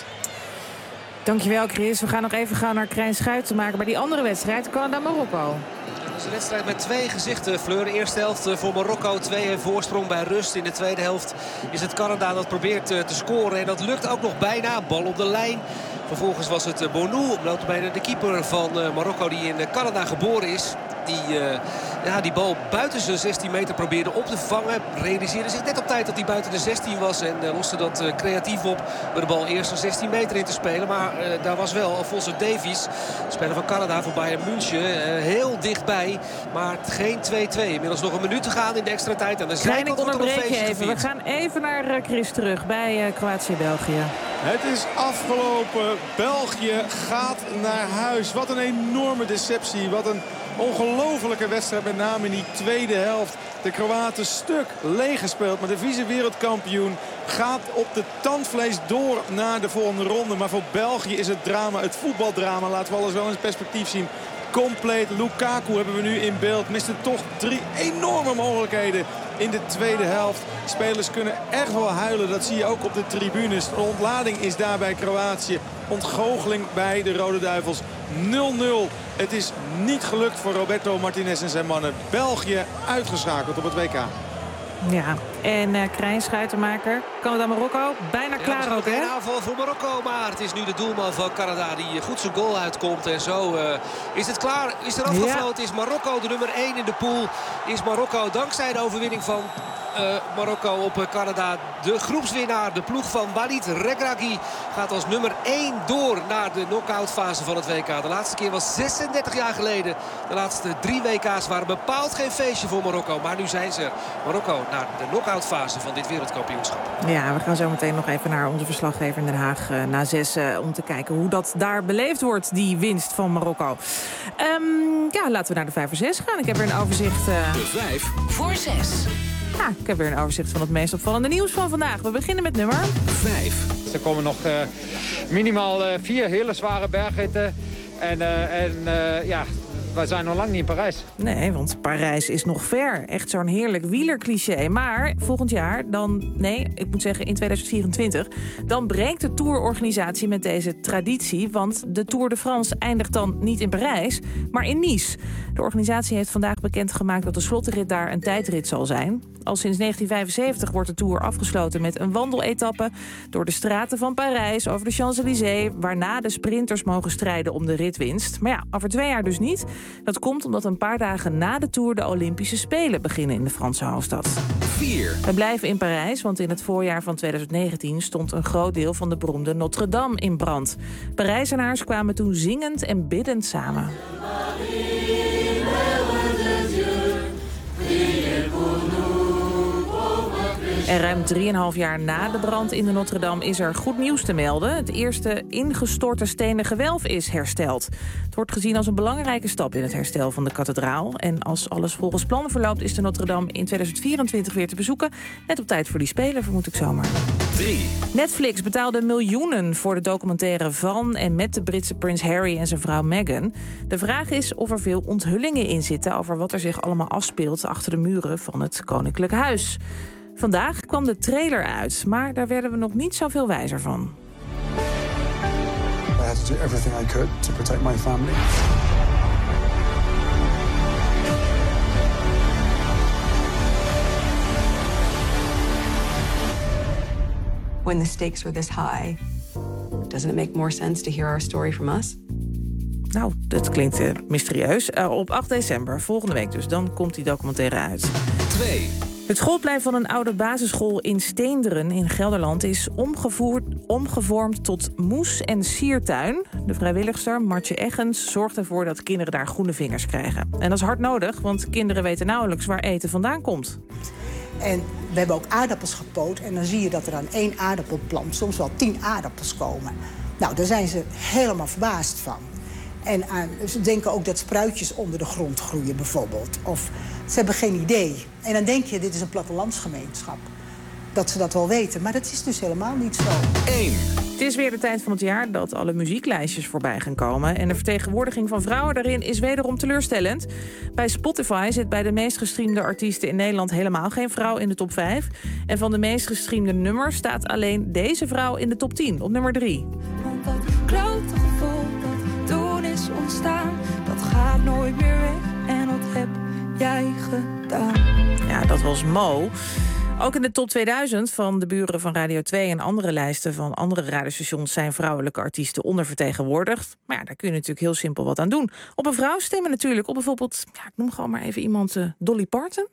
Dankjewel, Chris. We gaan nog even gaan naar Krijn Schuit te maken bij die andere wedstrijd. Canada-Marokko. Het is een wedstrijd met 2 gezichten. Fleur, de eerste helft voor Marokko. 2 voorsprong bij rust. In de tweede helft is het Canada dat probeert te scoren. En dat lukt ook nog bijna. Bal op de lijn. Vervolgens was het Bonou, notabene de keeper van Marokko die in Canada geboren is. Die bal buiten zijn 16 meter probeerde op te vangen. Realiseerde zich net op tijd dat hij buiten de 16 was. En loste dat creatief op door de bal eerst een 16 meter in te spelen. Maar daar was wel Alphonso Davies, speler van Canada voor Bayern München, heel dichtbij. Maar geen 2-2. Inmiddels nog een minuut te gaan in de extra tijd. En Klein, ik onderbreek je even. We gaan even naar Chris terug bij Kroatië-België. Het is afgelopen. België gaat naar huis. Wat een enorme deceptie. Wat een ongelofelijke wedstrijd, met name in die tweede helft. De Kroaten stuk leeg gespeeld. Maar de vice-wereldkampioen gaat op de tandvlees door naar de volgende ronde. Maar voor België is het drama, het voetbaldrama, laten we alles wel in perspectief zien, compleet. Lukaku hebben we nu in beeld. Miste toch 3 enorme mogelijkheden in de tweede helft. Spelers kunnen echt wel huilen. Dat zie je ook op de tribunes. De ontlading is daar bij Kroatië. Ontgoocheling bij de Rode Duivels. 0-0. Het is niet gelukt voor Roberto Martinez en zijn mannen. België uitgeschakeld op het WK. Ja. En Krijn Schuitenmaker, kan het aan Marokko? Bijna klaar ook, hè? Een aanval voor Marokko, maar het is nu de doelman van Canada die goed zijn goal uitkomt. En zo is het klaar, is er afgefloten. Is Marokko de nummer 1 in de pool. Is Marokko dankzij de overwinning van Marokko op Canada de groepswinnaar. De ploeg van Walid Regragui gaat als nummer 1 door naar de knock-out fase van het WK. De laatste keer was 36 jaar geleden. De laatste 3 WK's waren bepaald geen feestje voor Marokko. Maar nu zijn ze Marokko naar de knock-out fase van dit wereldkampioenschap. Ja, we gaan zo meteen nog even naar onze verslaggever in Den Haag na 6 om te kijken hoe dat daar beleefd wordt, die winst van Marokko. Laten we naar de 5 voor 6 gaan. Ik heb weer een overzicht. De 5 voor 6. Ja, ik heb weer een overzicht van het meest opvallende nieuws van vandaag. We beginnen met nummer 5. Er komen nog minimaal 4 hele zware bergritten. Wij zijn nog lang niet in Parijs. Nee, want Parijs is nog ver. Echt zo'n heerlijk wielercliché. Maar volgend jaar in 2024... dan breekt de tourorganisatie met deze traditie. Want de Tour de France eindigt dan niet in Parijs, maar in Nice. De organisatie heeft vandaag bekendgemaakt dat de slotrit daar een tijdrit zal zijn. Al sinds 1975 wordt de Tour afgesloten met een wandeletappe door de straten van Parijs, over de Champs-Élysées, waarna de sprinters mogen strijden om de ritwinst. Maar ja, over 2 jaar dus niet. Dat komt omdat een paar dagen na de Tour de Olympische Spelen beginnen in de Franse hoofdstad. 4. We blijven in Parijs, want in het voorjaar van 2019 stond een groot deel van de beroemde Notre-Dame in brand. Parijzenaars kwamen toen zingend en biddend samen. En ruim 3,5 jaar na de brand in de Notre-Dame is er goed nieuws te melden. Het eerste ingestorte stenen gewelf is hersteld. Het wordt gezien als een belangrijke stap in het herstel van de kathedraal. En als alles volgens plan verloopt is de Notre-Dame in 2024 weer te bezoeken. Net op tijd voor die Spelen, vermoed ik zomaar. 3. Netflix betaalde miljoenen voor de documentaire van en met de Britse prins Harry en zijn vrouw Meghan. De vraag is of er veel onthullingen in zitten over wat er zich allemaal afspeelt achter de muren van het Koninklijk Huis. Vandaag kwam de trailer uit, maar daar werden we nog niet zoveel wijzer van. I had to do everything I could to protect my family. When the stakes are this high, doesn't it make more sense to hear our story from us? Nou, dat klinkt mysterieus. Op 8 december, volgende week dus, dan komt die documentaire uit. 2. Het schoolplein van een oude basisschool in Steenderen in Gelderland is omgevormd tot moes- en siertuin. De vrijwilligster Martje Eggens zorgt ervoor dat kinderen daar groene vingers krijgen. En dat is hard nodig, want kinderen weten nauwelijks waar eten vandaan komt. En we hebben ook aardappels gepoot en dan zie je dat er aan 1 aardappelplant soms wel 10 aardappels komen. Nou, daar zijn ze helemaal verbaasd van. En ze denken ook dat spruitjes onder de grond groeien bijvoorbeeld. Of ze hebben geen idee. En dan denk je, dit is een plattelandsgemeenschap. Dat ze dat wel weten, maar dat is dus helemaal niet zo. 1. Het is weer de tijd van het jaar dat alle muzieklijstjes voorbij gaan komen. En de vertegenwoordiging van vrouwen daarin is wederom teleurstellend. Bij Spotify zit bij de meest gestreamde artiesten in Nederland helemaal geen vrouw in de top 5. En van de meest gestreamde nummers staat alleen deze vrouw in de top 10, op nummer 3. Want dat klote gevoel dat toen is ontstaan, dat gaat nooit meer weg. En wat heb jij gedaan? Ja, dat was Mo. Ook in de top 2000 van de buren van Radio 2 en andere lijsten van andere radiostations zijn vrouwelijke artiesten ondervertegenwoordigd. Maar ja, daar kun je natuurlijk heel simpel wat aan doen. Op een vrouw stemmen natuurlijk. Op bijvoorbeeld, ik noem gewoon maar even iemand, Dolly Parton.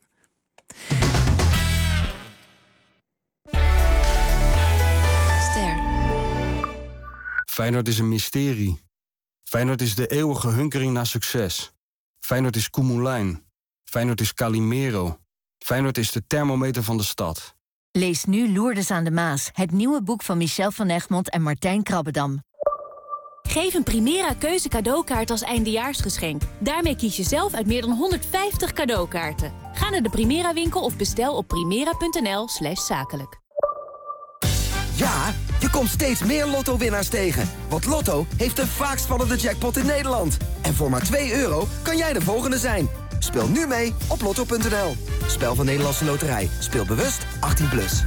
Ster. Feyenoord is een mysterie. Feyenoord is de eeuwige hunkering naar succes. Feyenoord is Koemelijn. Feyenoord is Calimero. Feyenoord is de thermometer van de stad. Lees nu Lourdes aan de Maas, het nieuwe boek van Michel van Egmond en Martijn Krabbedam. Geef een Primera keuze cadeaukaart als eindejaarsgeschenk. Daarmee kies je zelf uit meer dan 150 cadeaukaarten. Ga naar de Primera winkel of bestel op primera.nl/zakelijk. Ja, je komt steeds meer Lotto-winnaars tegen. Want Lotto heeft de vaakst vallende jackpot in Nederland. En voor maar €2 kan jij de volgende zijn. Speel nu mee op lotto.nl. Spel van Nederlandse Loterij. Speel bewust 18+.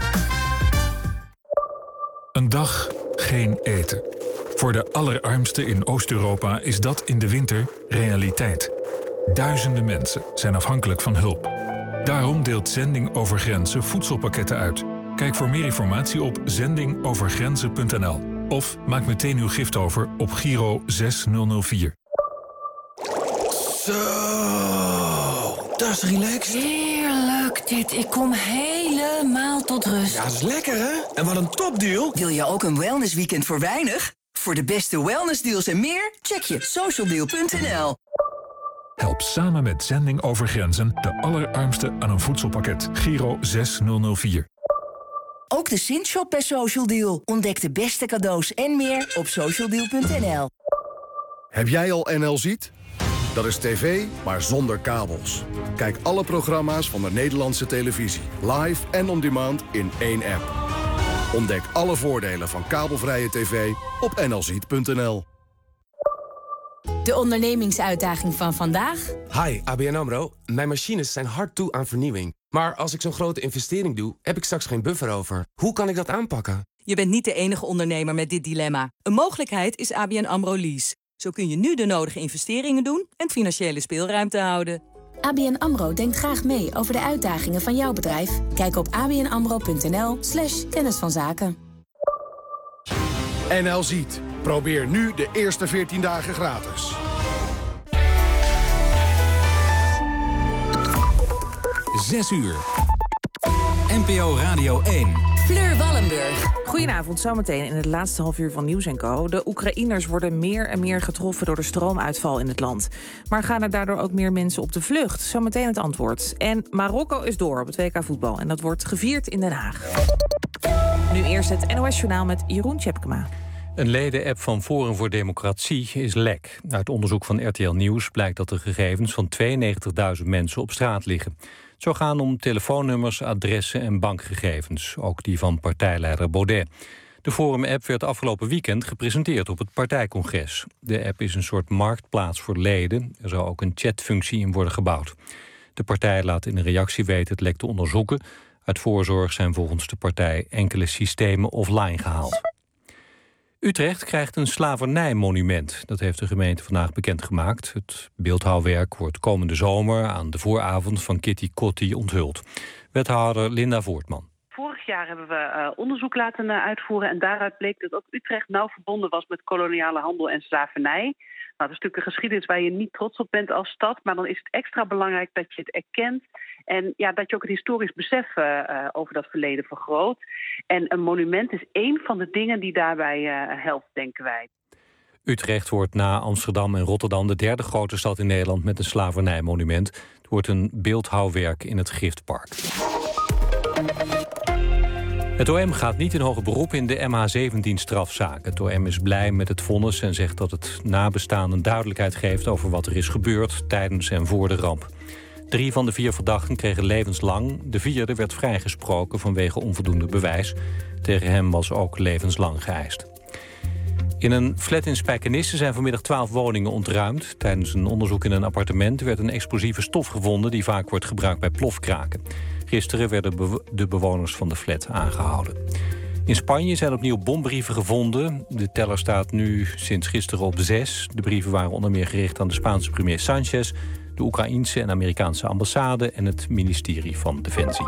Een dag geen eten. Voor de allerarmsten in Oost-Europa is dat in de winter realiteit. Duizenden mensen zijn afhankelijk van hulp. Daarom deelt Zending over Grenzen voedselpakketten uit. Kijk voor meer informatie op zendingovergrenzen.nl. Of maak meteen uw gift over op Giro 6004. Zo, dat is relaxed. Heerlijk dit. Ik kom helemaal tot rust. Ja, dat is lekker hè? En wat een topdeal. Wil je ook een wellnessweekend voor weinig? Voor de beste wellnessdeals en meer, check je socialdeal.nl. Help samen met Zending over Grenzen de allerarmsten aan een voedselpakket. Giro 6004. Ook de Sint-shop bij Social Deal. Ontdek de beste cadeaus en meer op socialdeal.nl. Heb jij al NL Ziet? Dat is tv, maar zonder kabels. Kijk alle programma's van de Nederlandse televisie. Live en on demand in één app. Ontdek alle voordelen van kabelvrije tv op nlziet.nl. De ondernemingsuitdaging van vandaag. Hi, ABN AMRO. Mijn machines zijn hard toe aan vernieuwing. Maar als ik zo'n grote investering doe, heb ik straks geen buffer over. Hoe kan ik dat aanpakken? Je bent niet de enige ondernemer met dit dilemma. Een mogelijkheid is ABN AMRO Lease. Zo kun je nu de nodige investeringen doen en financiële speelruimte houden. ABN AMRO denkt graag mee over de uitdagingen van jouw bedrijf. Kijk op abnamro.nl/kennis van zaken. NL Ziet. Probeer nu de eerste 14 dagen gratis. Zes uur. NPO Radio 1. Fleur Wallenburg. Goedenavond, zometeen in het laatste half uur van Nieuws & Co. De Oekraïners worden meer en meer getroffen door de stroomuitval in het land. Maar gaan er daardoor ook meer mensen op de vlucht? Zometeen het antwoord. En Marokko is door op het WK voetbal en dat wordt gevierd in Den Haag. Nu eerst het NOS-journaal met Jeroen Tjepkema. Een leden-app van Forum voor Democratie is lek. Uit onderzoek van RTL Nieuws blijkt dat de gegevens van 92.000 mensen op straat liggen. Het zou gaan om telefoonnummers, adressen en bankgegevens. Ook die van partijleider Baudet. De Forum-app werd afgelopen weekend gepresenteerd op het partijcongres. De app is een soort marktplaats voor leden. Er zou ook een chatfunctie in worden gebouwd. De partij laat in een reactie weten het lek te onderzoeken. Uit voorzorg zijn volgens de partij enkele systemen offline gehaald. Utrecht krijgt een slavernijmonument. Dat heeft de gemeente vandaag bekendgemaakt. Het beeldhouwwerk wordt komende zomer aan de vooravond van Kitty Kotti onthuld. Wethouder Linda Voortman. Vorig jaar hebben we onderzoek laten uitvoeren en daaruit bleek dat ook Utrecht nauw verbonden was met koloniale handel en slavernij. Nou, dat is natuurlijk een geschiedenis waar je niet trots op bent als stad, maar dan is het extra belangrijk dat je het erkent en ja, dat je ook het historisch besef over dat verleden vergroot. En een monument is één van de dingen die daarbij helpt, denken wij. Utrecht wordt na Amsterdam en Rotterdam de derde grote stad in Nederland met een slavernijmonument. Het wordt een beeldhouwwerk in het Giftpark. Het OM gaat niet in hoger beroep in de MH17-strafzaak. Het OM is blij met het vonnis en zegt dat het nabestaanden duidelijkheid geeft over wat er is gebeurd tijdens en voor de ramp. 3 van de 4 verdachten kregen levenslang. De 4e werd vrijgesproken vanwege onvoldoende bewijs. Tegen hem was ook levenslang geëist. In een flat in Spijkenisse zijn vanmiddag 12 woningen ontruimd. Tijdens een onderzoek in een appartement werd een explosieve stof gevonden die vaak wordt gebruikt bij plofkraken. Gisteren werden de bewoners van de flat aangehouden. In Spanje zijn opnieuw bombrieven gevonden. De teller staat nu sinds gisteren op 6. De brieven waren onder meer gericht aan de Spaanse premier Sánchez, de Oekraïense en Amerikaanse ambassade en het ministerie van Defensie.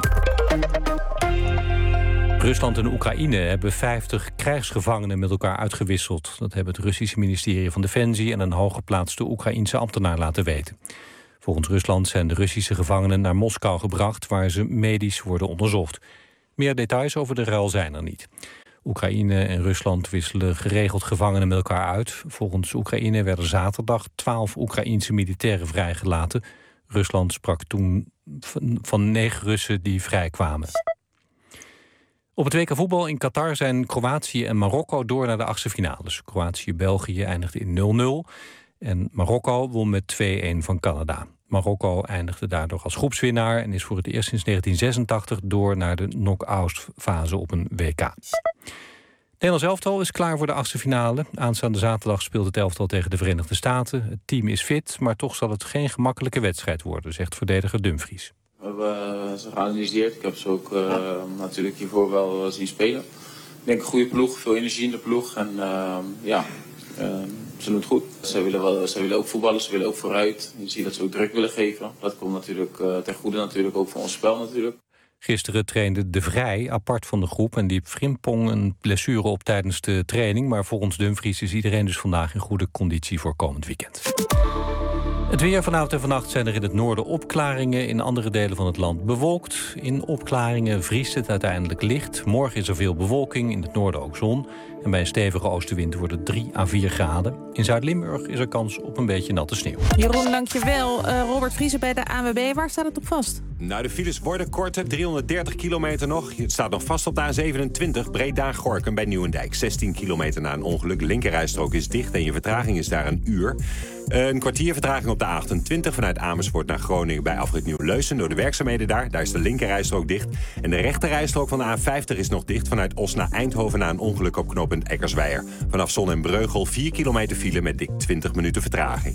Rusland en Oekraïne hebben 50 krijgsgevangenen met elkaar uitgewisseld. Dat hebben het Russische ministerie van Defensie en een hooggeplaatste Oekraïense ambtenaar laten weten. Volgens Rusland zijn de Russische gevangenen naar Moskou gebracht, waar ze medisch worden onderzocht. Meer details over de ruil zijn er niet. Oekraïne en Rusland wisselen geregeld gevangenen met elkaar uit. Volgens Oekraïne werden zaterdag 12 Oekraïense militairen vrijgelaten. Rusland sprak toen van 9 Russen die vrijkwamen. Op het WK voetbal in Qatar zijn Kroatië en Marokko door naar de achtste finales. Kroatië-België eindigde in 0-0 en Marokko won met 2-1 van Canada. Marokko eindigde daardoor als groepswinnaar en is voor het eerst sinds 1986 door naar de knock-out fase op een WK. Nederlands elftal is klaar voor de achtste finale. Aanstaande zaterdag speelt het elftal tegen de Verenigde Staten. Het team is fit, maar toch zal het geen gemakkelijke wedstrijd worden, zegt verdediger Dumfries. We hebben ze geanalyseerd. Ik heb ze ook natuurlijk hiervoor wel zien spelen. Ik denk een goede ploeg, veel energie in de ploeg. En Ze doen het goed. Ze willen ook voetballen, ze willen ook vooruit. Je ziet dat ze ook druk willen geven. Dat komt natuurlijk ten goede natuurlijk ook voor ons spel natuurlijk. Gisteren trainde De Vrij apart van de groep en liep Frimpong een blessure op tijdens de training. Maar volgens Dumfries is iedereen dus vandaag in goede conditie voor komend weekend. Het weer vanavond en vannacht zijn er in het noorden opklaringen. In andere delen van het land bewolkt. In opklaringen vriest het uiteindelijk licht. Morgen is er veel bewolking, in het noorden ook zon. En bij een stevige oostenwind wordt het 3 à 4 graden. In Zuid-Limburg is er kans op een beetje natte sneeuw. Jeroen, dankjewel. Robert Vriezen bij de ANWB. Waar staat het op vast? Nou, de files worden korter. 330 kilometer nog. Het staat nog vast op de A27 Breda-Gorinchem bij Nieuwendijk. 16 kilometer na een ongeluk. De linkerrijstrook is dicht en je vertraging is daar een uur. Een kwartier vertraging op de A28 vanuit Amersfoort naar Groningen bij afrit Nieuw-Leusden. Door de werkzaamheden daar is de linkerrijstrook dicht. En de rechterrijstrook van de A50 is nog dicht vanuit Os naar Eindhoven na een ongeluk op knooppunt Eckersweijer. Vanaf Zon en Breugel 4 kilometer file met dik 20 minuten vertraging.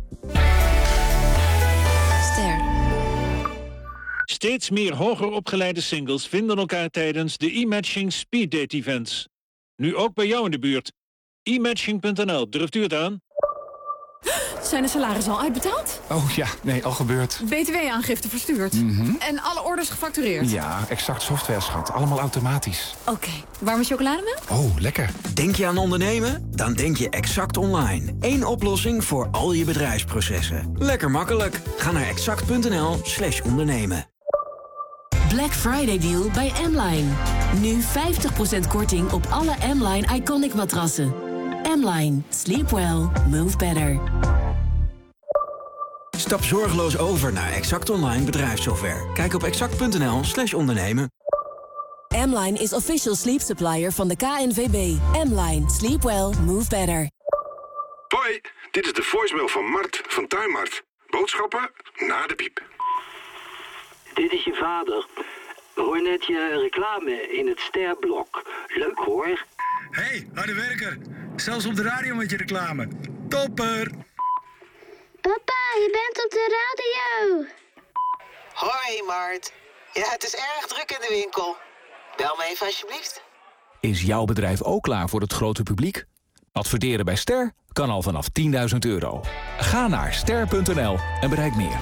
Steeds meer hoger opgeleide singles vinden elkaar tijdens de e-matching speed date events. Nu ook bij jou in de buurt. e-matching.nl, durft u het aan? Zijn de salarissen al uitbetaald? Oh ja, nee, al gebeurd. BTW-aangifte verstuurd? En alle orders gefactureerd? Ja, Exact Software, schat. Allemaal automatisch. Oké. Warme chocolademelk? Oh, lekker. Denk je aan ondernemen? Dan denk je Exact Online. Eén oplossing voor al je bedrijfsprocessen. Lekker makkelijk. Ga naar exact.nl/ondernemen. Black Friday deal bij M-Line. Nu 50% korting op alle M-Line Iconic matrassen. M-Line. Sleep well. Move better. Stap zorgeloos over naar Exact Online bedrijfssoftware. Kijk op exact.nl/ondernemen. M-Line is official sleep supplier van de KNVB. M-Line. Sleep well. Move better. Hoi, dit is de voicemail van Mart van Tuinmart. Boodschappen na de piep. Dit is je vader. Hoor net je reclame in het sterblok. Leuk hoor. Hey, harde werker. Zelfs op de radio met je reclame. Topper! Papa, je bent op de radio. Hoi, Mart. Ja, het is erg druk in de winkel. Bel me even alsjeblieft. Is jouw bedrijf ook klaar voor het grote publiek? Adverteren bij Ster kan al vanaf €10.000. Ga naar ster.nl en bereik meer.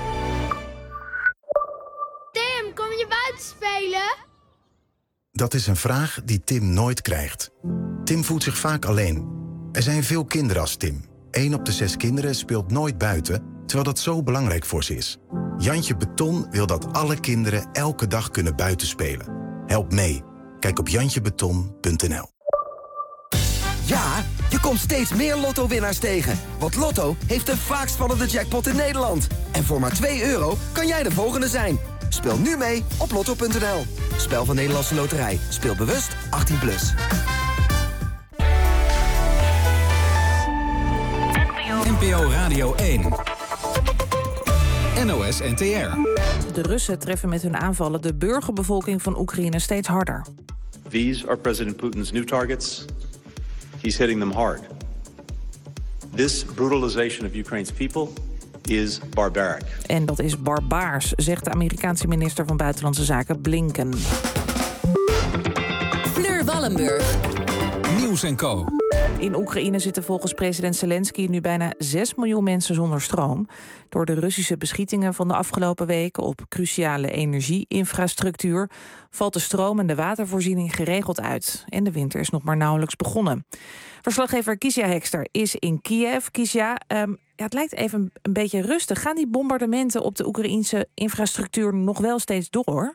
Tim, kom je buiten spelen? Dat is een vraag die Tim nooit krijgt. Tim voelt zich vaak alleen. Er zijn veel kinderen als Tim. 1 op de 6 kinderen speelt nooit buiten, terwijl dat zo belangrijk voor ze is. Jantje Beton wil dat alle kinderen elke dag kunnen buitenspelen. Help mee. Kijk op jantjebeton.nl. Ja, je komt steeds meer Lotto-winnaars tegen. Want Lotto heeft de vaakst vallende jackpot in Nederland. En voor maar €2 kan jij de volgende zijn. Speel nu mee op lotto.nl. Spel van Nederlandse Loterij. Speel bewust 18+. NPO Radio 1. NOS NTR. De Russen treffen met hun aanvallen de burgerbevolking van Oekraïne steeds harder. These are President Putin's new targets. He's hitting them hard. This brutalization of Ukraine's people is barbaric. En dat is barbaars, zegt de Amerikaanse minister van Buitenlandse Zaken Blinken. Fleur Wallenburg. Nieuws & Co. In Oekraïne zitten volgens president Zelensky nu bijna 6 miljoen mensen zonder stroom. Door de Russische beschietingen van de afgelopen weken op cruciale energieinfrastructuur valt de stroom- en de watervoorziening geregeld uit. En de winter is nog maar nauwelijks begonnen. Verslaggever Kisia Hekster is in Kiev. Kisia, het lijkt even een beetje rustig. Gaan die bombardementen op de Oekraïnse infrastructuur nog wel steeds door?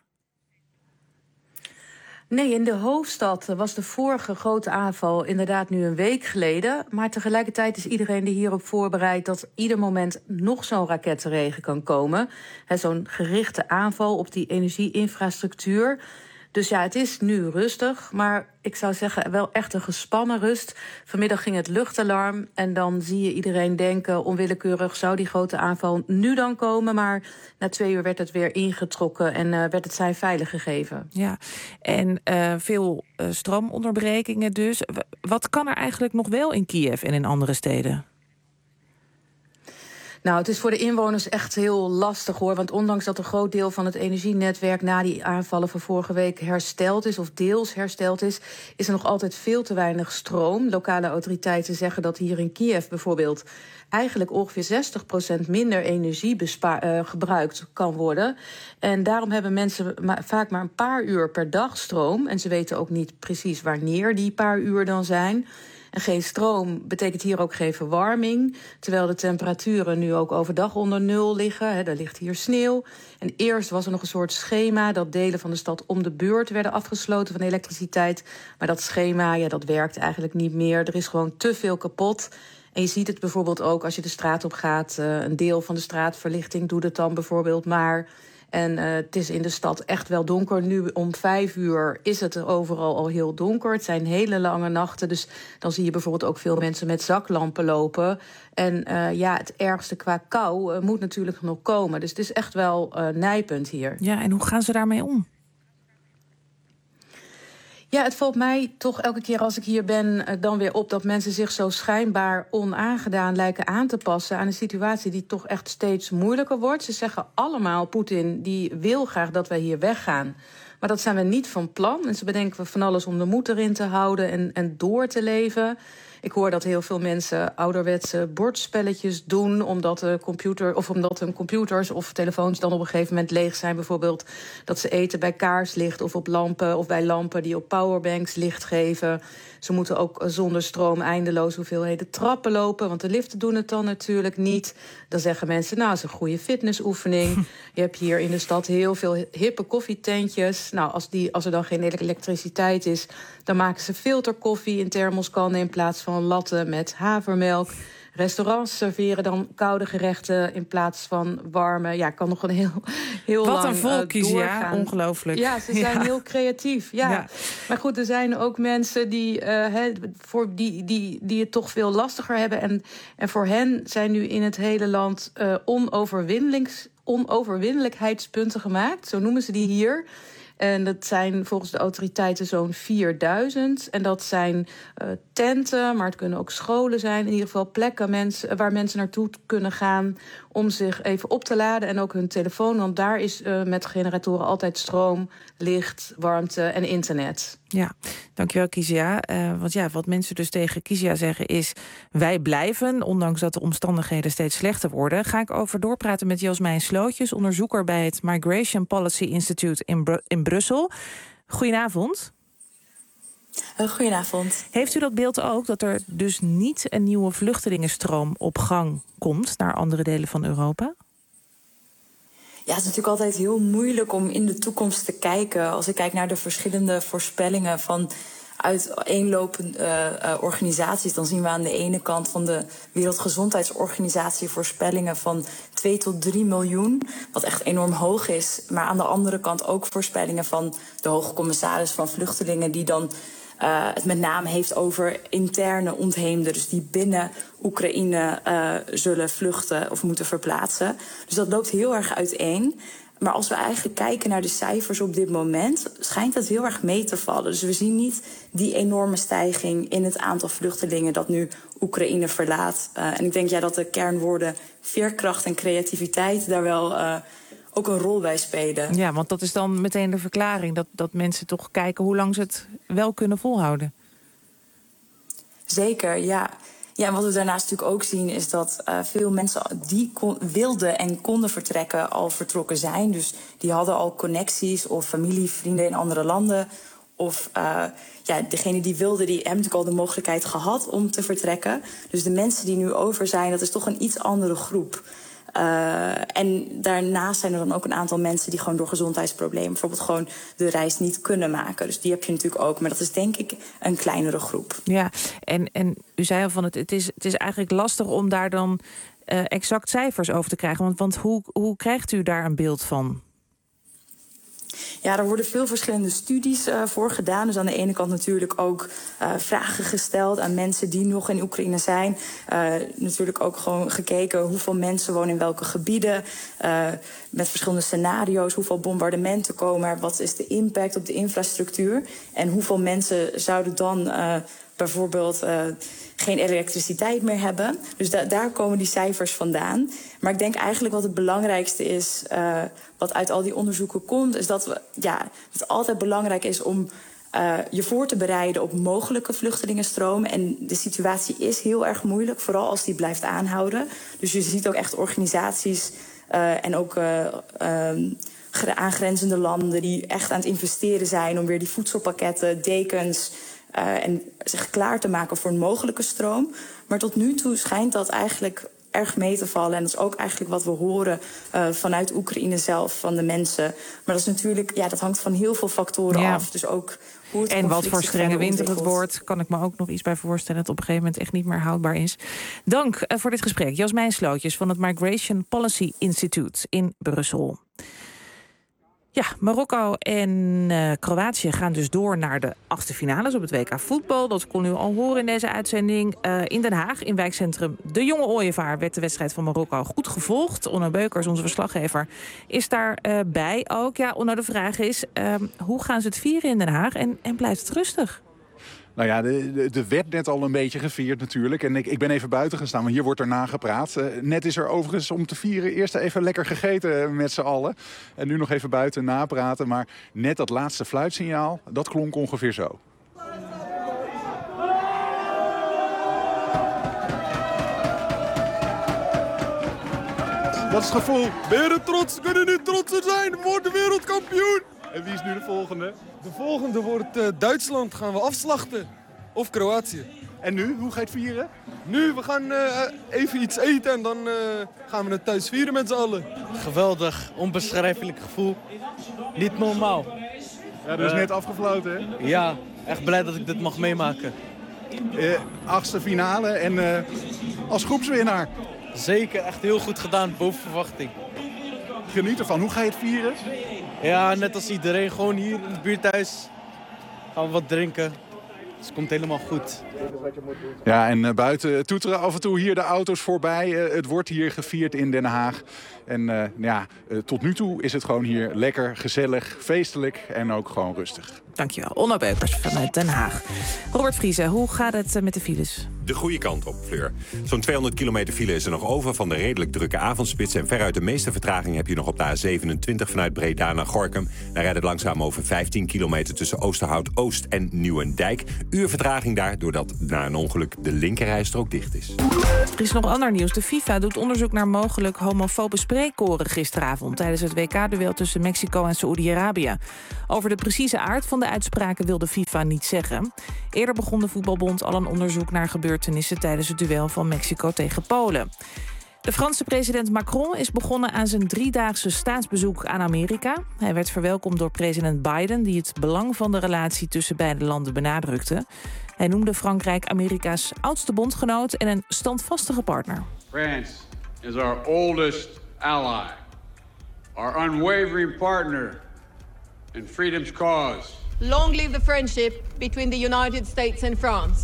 Nee, in de hoofdstad was de vorige grote aanval inderdaad nu een week geleden. Maar tegelijkertijd is iedereen er hierop voorbereid dat ieder moment nog zo'n rakettenregen kan komen. Zo'n gerichte aanval op die energieinfrastructuur. Dus ja, het is nu rustig, maar ik zou zeggen wel echt een gespannen rust. Vanmiddag ging het luchtalarm en dan zie je iedereen denken onwillekeurig zou die grote aanval nu dan komen. Maar na 2 uur werd het weer ingetrokken en werd het zijn veilig gegeven. Ja, en veel stroomonderbrekingen dus. Wat kan er eigenlijk nog wel in Kiev en in andere steden? Nou, het is voor de inwoners echt heel lastig, hoor. Want ondanks dat een groot deel van het energienetwerk na die aanvallen van vorige week hersteld is, of deels hersteld is er nog altijd veel te weinig stroom. Lokale autoriteiten zeggen dat hier in Kiev bijvoorbeeld eigenlijk ongeveer 60% minder energie gebruikt kan worden. En daarom hebben mensen vaak maar een paar uur per dag stroom. En ze weten ook niet precies wanneer die paar uur dan zijn. En geen stroom betekent hier ook geen verwarming. Terwijl de temperaturen nu ook overdag onder nul liggen. Er ligt hier sneeuw. En eerst was er nog een soort schema dat delen van de stad om de beurt werden afgesloten van elektriciteit. Maar dat schema, dat werkt eigenlijk niet meer. Er is gewoon te veel kapot. En je ziet het bijvoorbeeld ook als je de straat op gaat. Een deel van de straatverlichting doet het dan bijvoorbeeld maar. En het is in de stad echt wel donker. Nu om 5 uur is het overal al heel donker. Het zijn hele lange nachten. Dus dan zie je bijvoorbeeld ook veel mensen met zaklampen lopen. En het ergste qua kou moet natuurlijk nog komen. Dus het is echt wel nijpend hier. Ja, en hoe gaan ze daarmee om? Ja, het valt mij toch elke keer als ik hier ben dan weer op dat mensen zich zo schijnbaar onaangedaan lijken aan te passen aan een situatie die toch echt steeds moeilijker wordt. Ze zeggen allemaal, Poetin die wil graag dat wij hier weggaan. Maar dat zijn we niet van plan. En ze bedenken we van alles om de moed erin te houden en door te leven. Ik hoor dat heel veel mensen ouderwetse bordspelletjes doen omdat hun computers of telefoons dan op een gegeven moment leeg zijn. Bijvoorbeeld dat ze eten bij kaarslicht of op lampen of bij lampen die op powerbanks licht geven. Ze moeten ook zonder stroom eindeloos hoeveelheden trappen lopen, want de liften doen het dan natuurlijk niet. Dan zeggen mensen, nou, dat is een goede fitnessoefening. Je hebt hier in de stad heel veel hippe koffietentjes. Nou, als er dan geen elektriciteit is, dan maken ze filterkoffie in thermoskannen in plaats van latten met havermelk. Restaurants serveren dan koude gerechten in plaats van warme. Ja, kan nog een heel lang Wat een volkjes, doorgaan. Ja, ongelooflijk. Ja, ze zijn heel creatief. Ja. Maar goed, er zijn ook mensen die het toch veel lastiger hebben. En voor hen zijn nu in het hele land onoverwinnelijkheidspunten gemaakt. Zo noemen ze die hier. En dat zijn volgens de autoriteiten zo'n 4000. En dat zijn tenten, maar het kunnen ook scholen zijn. In ieder geval plekken waar mensen naartoe kunnen gaan om zich even op te laden. En ook hun telefoon, want daar is met generatoren altijd stroom, licht, warmte en internet. Ja, dankjewel Kizia. Want ja, wat mensen dus tegen Kizia zeggen is, wij blijven, ondanks dat de omstandigheden steeds slechter worden. Ga ik over doorpraten met Jasmijn Slootjes, onderzoeker bij het Migration Policy Institute in Brussel. Goedenavond. Goedenavond. Heeft u dat beeld ook, dat er dus niet een nieuwe vluchtelingenstroom op gang komt naar andere delen van Europa? Ja, het is natuurlijk altijd heel moeilijk om in de toekomst te kijken. Als ik kijk naar de verschillende voorspellingen van uiteenlopende organisaties, dan zien we aan de ene kant van de Wereldgezondheidsorganisatie voorspellingen van 2 tot 3 miljoen, wat echt enorm hoog is. Maar aan de andere kant ook voorspellingen van de Hoge Commissaris van Vluchtelingen, die dan het met name heeft over interne ontheemden, dus die binnen Oekraïne zullen vluchten of moeten verplaatsen. Dus dat loopt heel erg uiteen. Maar als we eigenlijk kijken naar de cijfers op dit moment, schijnt dat heel erg mee te vallen. Dus we zien niet die enorme stijging in het aantal vluchtelingen dat nu Oekraïne verlaat. En ik denk dat de kernwoorden veerkracht en creativiteit daar wel ook een rol bij spelen. Ja, want dat is dan meteen de verklaring, dat mensen toch kijken hoe lang ze het wel kunnen volhouden. Zeker, ja. Ja, en wat we daarnaast natuurlijk ook zien is dat veel mensen die wilden en konden vertrekken al vertrokken zijn. Dus die hadden al connecties of familie, vrienden in andere landen. Of degene die wilden, die hebben natuurlijk al de mogelijkheid gehad om te vertrekken. Dus de mensen die nu over zijn, dat is toch een iets andere groep. En daarnaast zijn er dan ook een aantal mensen die gewoon door gezondheidsproblemen bijvoorbeeld gewoon de reis niet kunnen maken. Dus die heb je natuurlijk ook, maar dat is denk ik een kleinere groep. Ja, en u zei al van het is eigenlijk lastig om daar dan exact cijfers over te krijgen. Want hoe krijgt u daar een beeld van? Ja, er worden veel verschillende studies voor gedaan. Dus aan de ene kant natuurlijk ook vragen gesteld aan mensen die nog in Oekraïne zijn. Natuurlijk ook gewoon gekeken hoeveel mensen wonen in welke gebieden. Met verschillende scenario's, hoeveel bombardementen komen er. Wat is de impact op de infrastructuur? En hoeveel mensen zouden dan bijvoorbeeld geen elektriciteit meer hebben. Dus daar komen die cijfers vandaan. Maar ik denk eigenlijk wat het belangrijkste is, wat uit al die onderzoeken komt, is dat het altijd belangrijk is om je voor te bereiden op mogelijke vluchtelingenstromen. En de situatie is heel erg moeilijk, vooral als die blijft aanhouden. Dus je ziet ook echt organisaties en ook aangrenzende landen die echt aan het investeren zijn om weer die voedselpakketten, dekens en zich klaar te maken voor een mogelijke stroom. Maar tot nu toe schijnt dat eigenlijk erg mee te vallen. En dat is ook eigenlijk wat we horen vanuit Oekraïne zelf, van de mensen. Maar dat is natuurlijk, dat hangt van heel veel factoren af. Dus ook hoe het en wat voor strenge winter het wordt, kan ik me ook nog iets bij voorstellen, dat op een gegeven moment echt niet meer houdbaar is. Dank voor dit gesprek. Jasmijn Slootjes van het Migration Policy Institute in Brussel. Ja, Marokko en Kroatië gaan dus door naar de achtste finales op het WK voetbal. Dat kon u al horen in deze uitzending. In Den Haag, in wijkcentrum De Jonge Ooievaar, werd de wedstrijd van Marokko goed gevolgd. Onno Beukers, onze verslaggever, is daarbij ook. Ja, Onno, de vraag is, hoe gaan ze het vieren in Den Haag en blijft het rustig? Nou ja, er werd net al een beetje gevierd natuurlijk. En ik ben even buiten gestaan, want hier wordt er nagepraat. Net is er overigens om te vieren eerst even lekker gegeten met z'n allen. En nu nog even buiten napraten. Maar net dat laatste fluitsignaal, dat klonk ongeveer zo. Dat is het gevoel. Ben je er trots? Kunnen nu trotser zijn? We worden wereldkampioen! En wie is nu de volgende? De volgende wordt Duitsland, gaan we afslachten. Of Kroatië. En nu? Hoe ga je het vieren? Nu, we gaan even iets eten en dan gaan we het thuis vieren met z'n allen. Geweldig, onbeschrijfelijk gevoel. Niet normaal. Ja, dat is net afgefloten, hè? Ja, echt blij dat ik dit mag meemaken. Achtste finale en als groepswinnaar. Zeker, echt heel goed gedaan, boven verwachting. Geniet ervan. Hoe ga je het vieren? Ja, net als iedereen. Gewoon hier in het buurthuis. Gaan we wat drinken. Dus het komt helemaal goed. Ja, en buiten toeteren af en toe hier de auto's voorbij. Het wordt hier gevierd in Den Haag. En tot nu toe is het gewoon hier lekker, gezellig, feestelijk en ook gewoon rustig. Dankjewel. Onno Beukers vanuit Den Haag. Robert Vriese, hoe gaat het met de files? De goede kant op, Fleur. Zo'n 200 kilometer file is er nog over van de redelijk drukke avondspits. En veruit de meeste vertraging heb je nog op de A27 vanuit Breda naar Gorinchem. Daar rijdt het langzaam over 15 kilometer tussen Oosterhout-Oost en Nieuwendijk. Uur vertraging daar, doordat na een ongeluk de linkerrijstrook dicht is. Er is nog ander nieuws. De FIFA doet onderzoek naar mogelijk homofobe spreekkoren gisteravond tijdens het WK-duel tussen Mexico en Saoedi-Arabië. Over de precieze aard van de uitspraken wil de FIFA niet zeggen. Eerder begon de voetbalbond al een onderzoek naar gebeurtenissen tijdens het duel van Mexico tegen Polen. De Franse president Macron is begonnen aan zijn 3-daagse staatsbezoek aan Amerika. Hij werd verwelkomd door president Biden, die het belang van de relatie tussen beide landen benadrukte. Hij noemde Frankrijk Amerika's oudste bondgenoot en een standvastige partner. France is our oldest ally, our unwavering partner in freedom's cause. Long live the friendship between the United States and France.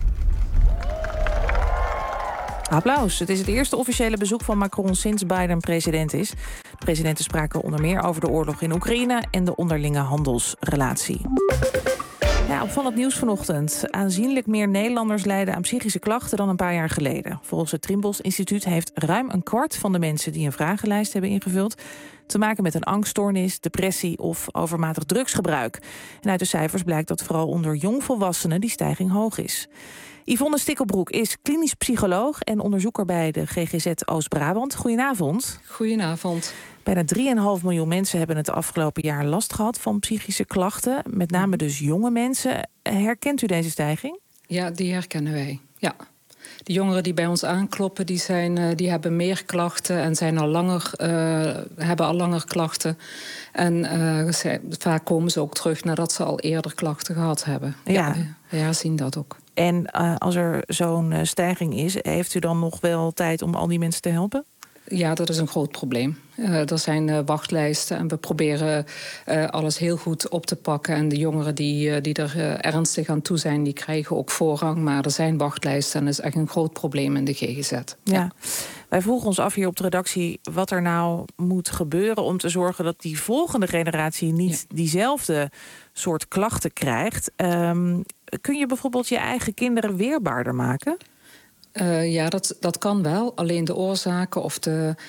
Applaus. Het is het eerste officiële bezoek van Macron sinds Biden president is. De presidenten spraken onder meer over de oorlog in Oekraïne en de onderlinge handelsrelatie. Ja, opvallend nieuws vanochtend. Aanzienlijk meer Nederlanders lijden aan psychische klachten dan een paar jaar geleden. Volgens het Trimbos Instituut heeft ruim een kwart van de mensen die een vragenlijst hebben ingevuld te maken met een angststoornis, depressie of overmatig drugsgebruik. En uit de cijfers blijkt dat vooral onder jongvolwassenen die stijging hoog is. Yvonne Stikkelbroek is klinisch psycholoog en onderzoeker bij de GGZ Oost-Brabant. Goedenavond. Goedenavond. Bijna 3,5 miljoen mensen hebben het afgelopen jaar last gehad van psychische klachten. Met name dus jonge mensen. Herkent u deze stijging? Ja, die herkennen wij. Ja. De jongeren die bij ons aankloppen, die hebben meer klachten en hebben al langer klachten. En vaak komen ze ook terug nadat ze al eerder klachten gehad hebben. Ja, we herzien dat ook. En als er zo'n stijging is, heeft u dan nog wel tijd om al die mensen te helpen? Ja, dat is een groot probleem. Er zijn wachtlijsten en we proberen alles heel goed op te pakken. En de jongeren die er ernstig aan toe zijn, die krijgen ook voorrang. Maar er zijn wachtlijsten en dat is echt een groot probleem in de GGZ. Ja. Wij vroegen ons af hier op de redactie wat er nou moet gebeuren om te zorgen dat die volgende generatie niet diezelfde soort klachten krijgt. kun je bijvoorbeeld je eigen kinderen weerbaarder maken? Ja, dat kan wel. Alleen de oorzaken of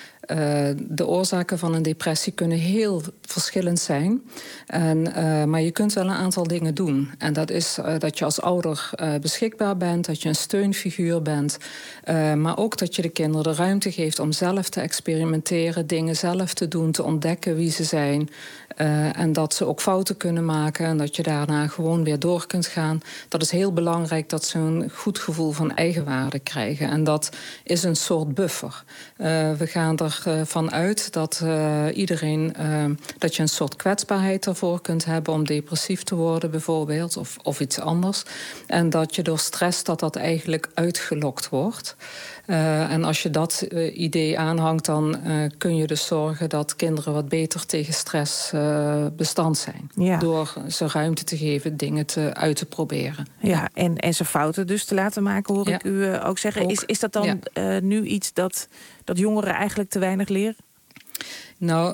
de oorzaken van een depressie kunnen heel verschillend zijn. Maar je kunt wel een aantal dingen doen. En dat is dat je als ouder beschikbaar bent, dat je een steunfiguur bent. Maar ook dat je de kinderen de ruimte geeft om zelf te experimenteren, dingen zelf te doen, te ontdekken wie ze zijn. En dat ze ook fouten kunnen maken en dat je daarna gewoon weer door kunt gaan. Dat is heel belangrijk, dat ze een goed gevoel van eigenwaarde krijgen. En dat is een soort buffer. We gaan ervan uit dat iedereen, dat je een soort kwetsbaarheid ervoor kunt hebben om depressief te worden bijvoorbeeld, of iets anders. En dat je door stress dat eigenlijk uitgelokt wordt. En als je dat idee aanhangt, dan kun je dus zorgen dat kinderen wat beter tegen stress bestand zijn. Ja. Door ze ruimte te geven dingen uit te proberen. Ja, en ze fouten dus te laten maken, hoor ik u ook zeggen. Is dat dan nu iets dat jongeren eigenlijk te weinig leren? Nou,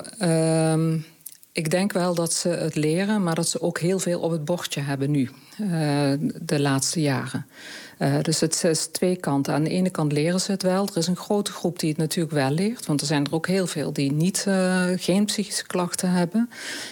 ik denk wel dat ze het leren, maar dat ze ook heel veel op het bordje hebben nu. De laatste jaren. Dus het is twee kanten. Aan de ene kant leren ze het wel. Er is een grote groep die het natuurlijk wel leert. Want er zijn er ook heel veel die geen psychische klachten hebben.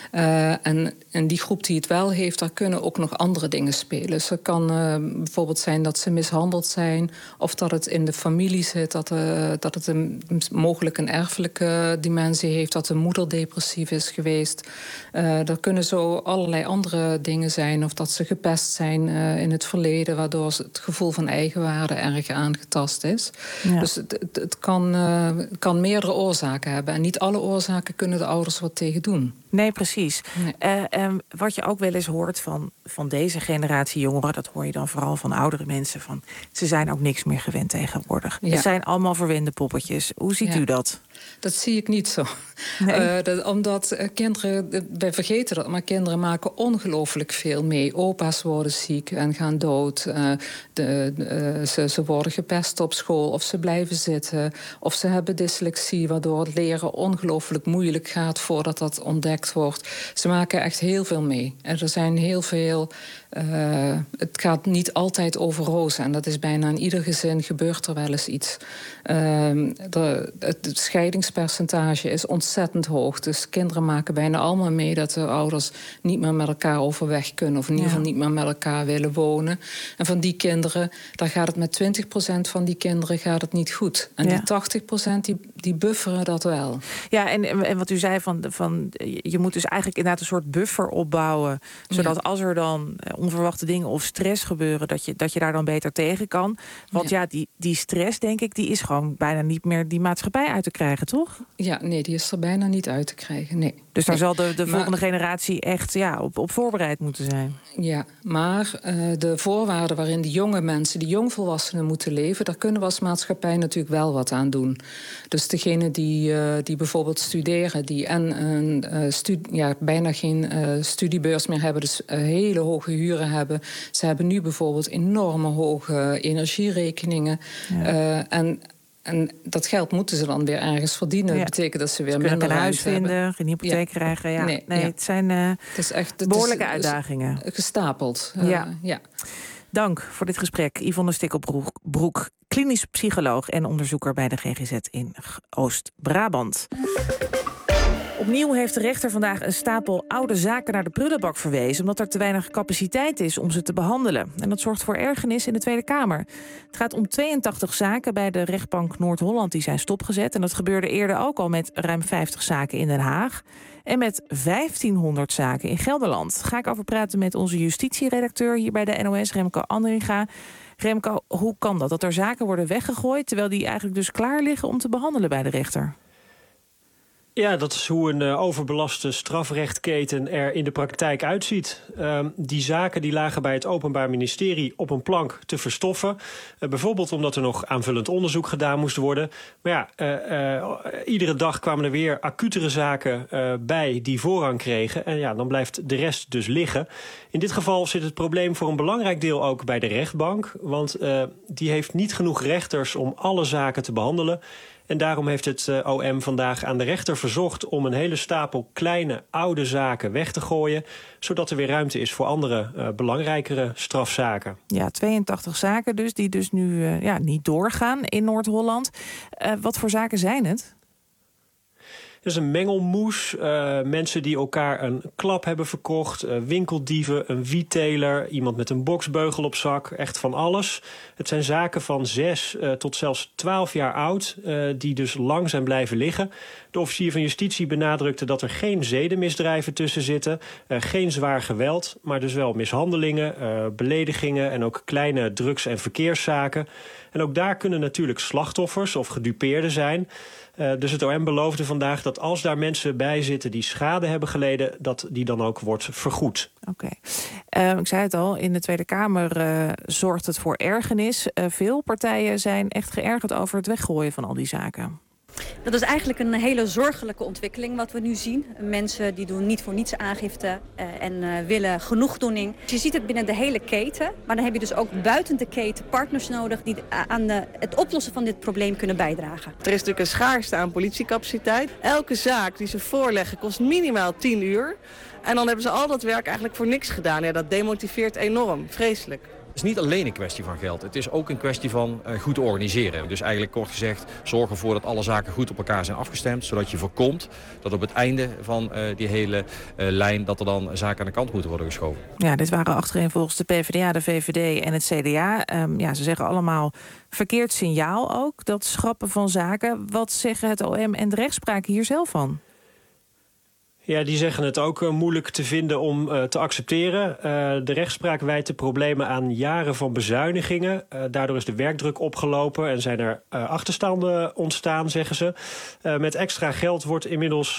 En die groep die het wel heeft, daar kunnen ook nog andere dingen spelen. Dus het kan bijvoorbeeld zijn dat ze mishandeld zijn, of dat het in de familie zit, dat het mogelijk een erfelijke dimensie heeft, dat de moeder depressief is geweest. Er kunnen zo allerlei andere dingen zijn, of dat ze gepest zijn in het verleden, waardoor het gevoel van eigenwaarde erg aangetast is. Ja. Dus het kan meerdere oorzaken hebben. En niet alle oorzaken kunnen de ouders wat tegen doen. Nee, precies. Nee. Wat je ook wel eens hoort van deze generatie jongeren, dat hoor je dan vooral van oudere mensen, van ze zijn ook niks meer gewend tegenwoordig. Ja. Het zijn allemaal verwende poppetjes. Hoe ziet u dat? Dat zie ik niet zo. Nee. Omdat kinderen, wij vergeten dat, maar kinderen maken ongelooflijk veel mee. Opa's worden ziek en gaan dood. Ze worden gepest op school, of ze blijven zitten, of ze hebben dyslexie, waardoor het leren ongelooflijk moeilijk gaat voordat dat ontdekt wordt. Ze maken echt heel veel mee. En er zijn heel veel. Het gaat niet altijd over rozen. En dat is bijna in ieder gezin gebeurt er wel eens iets. Het scheidingspercentage is ontzettend hoog. Dus kinderen maken bijna allemaal mee dat de ouders niet meer met elkaar overweg kunnen, of in ieder geval niet meer met elkaar willen wonen. En van die kinderen, daar gaat het met 20% van die kinderen gaat het niet goed. En die 80% die bufferen dat wel. Ja, en wat u zei van je moet dus eigenlijk inderdaad een soort buffer opbouwen, zodat als er dan onverwachte dingen of stress gebeuren, dat je daar dan beter tegen kan. Want die stress, denk ik, die is gewoon bijna niet meer die maatschappij uit te krijgen, toch? Ja, nee, die is er bijna niet uit te krijgen, nee. Dus daar zal de volgende generatie echt op voorbereid moeten zijn. Ja, maar de voorwaarden waarin die jonge mensen, die jongvolwassenen moeten leven, daar kunnen we als maatschappij natuurlijk wel wat aan doen. Dus degenen die bijvoorbeeld studeren, die bijna geen studiebeurs meer hebben, dus hele hoge huren hebben. Ze hebben nu bijvoorbeeld enorme hoge energierekeningen. Ja. En dat geld moeten ze dan weer ergens verdienen. Dat betekent dat ze weer minder een huis vinden, geen hypotheek krijgen. Ja. Nee, het zijn behoorlijke uitdagingen. Gestapeld. Ja. Dank voor dit gesprek. Yvonne Stikkelbroek, klinisch psycholoog en onderzoeker bij de GGZ in Oost-Brabant. Opnieuw heeft de rechter vandaag een stapel oude zaken naar de prullenbak verwezen, omdat er te weinig capaciteit is om ze te behandelen. En dat zorgt voor ergernis in de Tweede Kamer. Het gaat om 82 zaken bij de rechtbank Noord-Holland die zijn stopgezet. En dat gebeurde eerder ook al met ruim 50 zaken in Den Haag. En met 1500 zaken in Gelderland. Daar ga ik over praten met onze justitieredacteur hier bij de NOS, Remco Andringa. Remco, hoe kan dat er zaken worden weggegooid, terwijl die eigenlijk dus klaar liggen om te behandelen bij de rechter? Ja, dat is hoe een overbelaste strafrechtketen er in de praktijk uitziet. Die zaken die lagen bij het Openbaar Ministerie op een plank te verstoffen. Bijvoorbeeld omdat er nog aanvullend onderzoek gedaan moest worden. Maar iedere dag kwamen er weer acutere zaken bij die voorrang kregen. En dan blijft de rest dus liggen. In dit geval zit het probleem voor een belangrijk deel ook bij de rechtbank. Want die heeft niet genoeg rechters om alle zaken te behandelen. En daarom heeft het OM vandaag aan de rechter verzocht om een hele stapel kleine, oude zaken weg te gooien, zodat er weer ruimte is voor andere, belangrijkere strafzaken. Ja, 82 zaken dus, die dus nu niet doorgaan in Noord-Holland. Wat voor zaken zijn het? Het is een mengelmoes. Mensen die elkaar een klap hebben verkocht. Winkeldieven, een wietteler, iemand met een boksbeugel op zak. Echt van alles. Het zijn zaken van 6 tot zelfs 12 jaar oud. Die dus lang zijn blijven liggen. De officier van Justitie benadrukte dat er geen zedenmisdrijven tussen zitten. Geen zwaar geweld, maar dus wel mishandelingen, beledigingen en ook kleine drugs- en verkeerszaken. En ook daar kunnen natuurlijk slachtoffers of gedupeerden zijn. Dus het OM beloofde vandaag dat als daar mensen bij zitten die schade hebben geleden, dat die dan ook wordt vergoed. Oké. Ik zei het al, in de Tweede Kamer zorgt het voor ergernis. Veel partijen zijn echt geërgerd over het weggooien van al die zaken. Dat is eigenlijk een hele zorgelijke ontwikkeling wat we nu zien. Mensen die doen niet voor niets aangifte en willen genoegdoening. Dus je ziet het binnen de hele keten. Maar dan heb je dus ook buiten de keten partners nodig die aan het oplossen van dit probleem kunnen bijdragen. Er is natuurlijk een schaarste aan politiecapaciteit. Elke zaak die ze voorleggen kost minimaal 10 uur. En dan hebben ze al dat werk eigenlijk voor niks gedaan. Ja, dat demotiveert enorm. Vreselijk. Het is niet alleen een kwestie van geld. Het is ook een kwestie van goed organiseren. Dus eigenlijk kort gezegd, zorg ervoor dat alle zaken goed op elkaar zijn afgestemd. Zodat je voorkomt dat op het einde van die hele lijn, dat er dan zaken aan de kant moeten worden geschoven. Ja, dit waren achtereenvolgens de PvdA, de VVD en het CDA. Ze zeggen allemaal verkeerd signaal ook, dat schrappen van zaken. Wat zeggen het OM en de rechtspraak hier zelf van? Ja, die zeggen het ook moeilijk te vinden om te accepteren. De rechtspraak wijt de problemen aan jaren van bezuinigingen. Daardoor is de werkdruk opgelopen en zijn er achterstanden ontstaan, zeggen ze. Met extra geld wordt inmiddels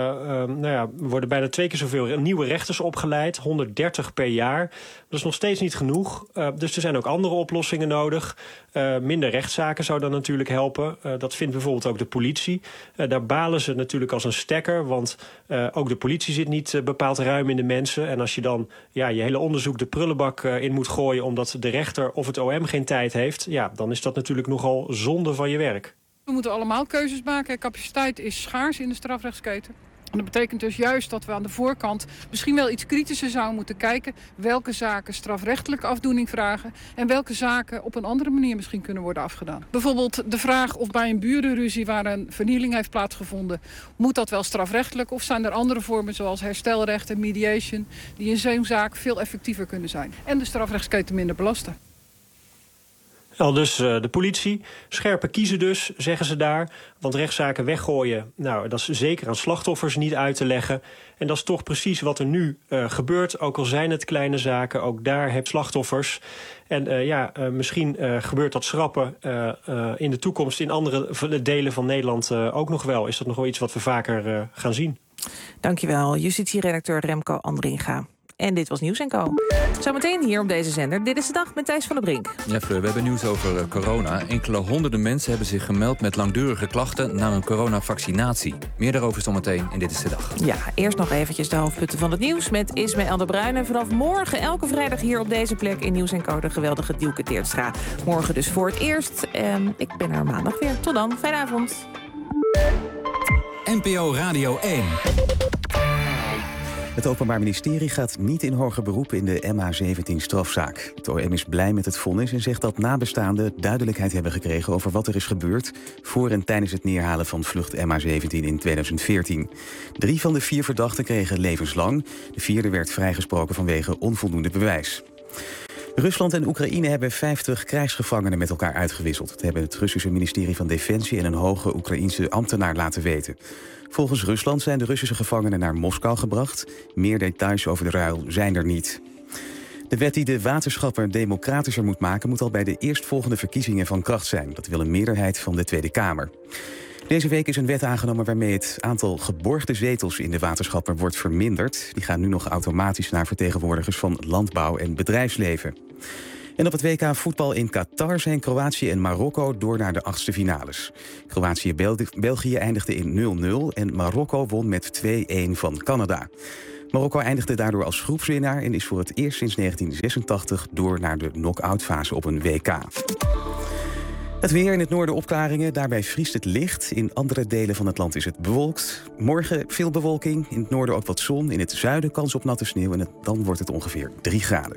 worden bijna 2 keer zoveel nieuwe rechters opgeleid. 130 per jaar. Dat is nog steeds niet genoeg. Dus er zijn ook andere oplossingen nodig. Minder rechtszaken zou dan natuurlijk helpen. Dat vindt bijvoorbeeld ook de politie. Daar balen ze natuurlijk als een stekker, want ook de politie zit niet bepaald ruim in de mensen. En als je dan je hele onderzoek de prullenbak in moet gooien omdat de rechter of het OM geen tijd heeft, dan is dat natuurlijk nogal zonde van je werk. We moeten allemaal keuzes maken. Capaciteit is schaars in de strafrechtsketen. En dat betekent dus juist dat we aan de voorkant misschien wel iets kritischer zouden moeten kijken welke zaken strafrechtelijke afdoening vragen en welke zaken op een andere manier misschien kunnen worden afgedaan. Bijvoorbeeld de vraag of bij een burenruzie waar een vernieling heeft plaatsgevonden, moet dat wel strafrechtelijk of zijn er andere vormen zoals herstelrecht en mediation die in zo'n zaak veel effectiever kunnen zijn en de strafrechtsketen minder belasten. Al dus de politie. Scherpe kiezen dus, zeggen ze daar. Want rechtszaken weggooien, dat is zeker aan slachtoffers niet uit te leggen. En dat is toch precies wat er nu gebeurt. Ook al zijn het kleine zaken, ook daar heb je slachtoffers. En misschien gebeurt dat schrappen in de toekomst in andere delen van Nederland ook nog wel. Is dat nog wel iets wat we vaker gaan zien? Dankjewel, justitieredacteur Remco Andringa. En dit was Nieuws & Co. Zometeen hier op deze zender. Dit is de dag met Thijs van der Brink. Ja, Fleur, we hebben nieuws over corona. Enkele honderden mensen hebben zich gemeld met langdurige klachten na een coronavaccinatie. Meer daarover zometeen in Dit is de Dag. Ja, eerst nog eventjes de hoofdpunten van het nieuws met Ismaël de Bruin. En vanaf morgen elke vrijdag hier op deze plek in Nieuws & Co. de geweldige Dielke Teertstra. Morgen dus voor het eerst. Ik ben er maandag weer. Tot dan. Fijne avond. NPO Radio 1. Het Openbaar Ministerie gaat niet in hoger beroep in de MH17-strafzaak. Het OM is blij met het vonnis en zegt dat nabestaanden duidelijkheid hebben gekregen over wat er is gebeurd voor en tijdens het neerhalen van vlucht MH17 in 2014. 3 van de 4 verdachten kregen levenslang. De 4e werd vrijgesproken vanwege onvoldoende bewijs. Rusland en Oekraïne hebben 50 krijgsgevangenen met elkaar uitgewisseld. Dat hebben het Russische ministerie van Defensie en een hoge Oekraïense ambtenaar laten weten. Volgens Rusland zijn de Russische gevangenen naar Moskou gebracht. Meer details over de ruil zijn er niet. De wet die de waterschappen democratischer moet maken moet al bij de eerstvolgende verkiezingen van kracht zijn. Dat wil een meerderheid van de Tweede Kamer. Deze week is een wet aangenomen waarmee het aantal geborgde zetels in de waterschappen wordt verminderd. Die gaan nu nog automatisch naar vertegenwoordigers van landbouw en bedrijfsleven. En op het WK voetbal in Qatar zijn Kroatië en Marokko door naar de 8e finales. Kroatië-België eindigde in 0-0 en Marokko won met 2-1 van Canada. Marokko eindigde daardoor als groepswinnaar en is voor het eerst sinds 1986 door naar de knock-out fase op een WK. Het weer in het noorden opklaringen, daarbij vriest het licht. In andere delen van het land is het bewolkt. Morgen veel bewolking, in het noorden ook wat zon. In het zuiden kans op natte sneeuw en dan wordt het ongeveer 3 graden.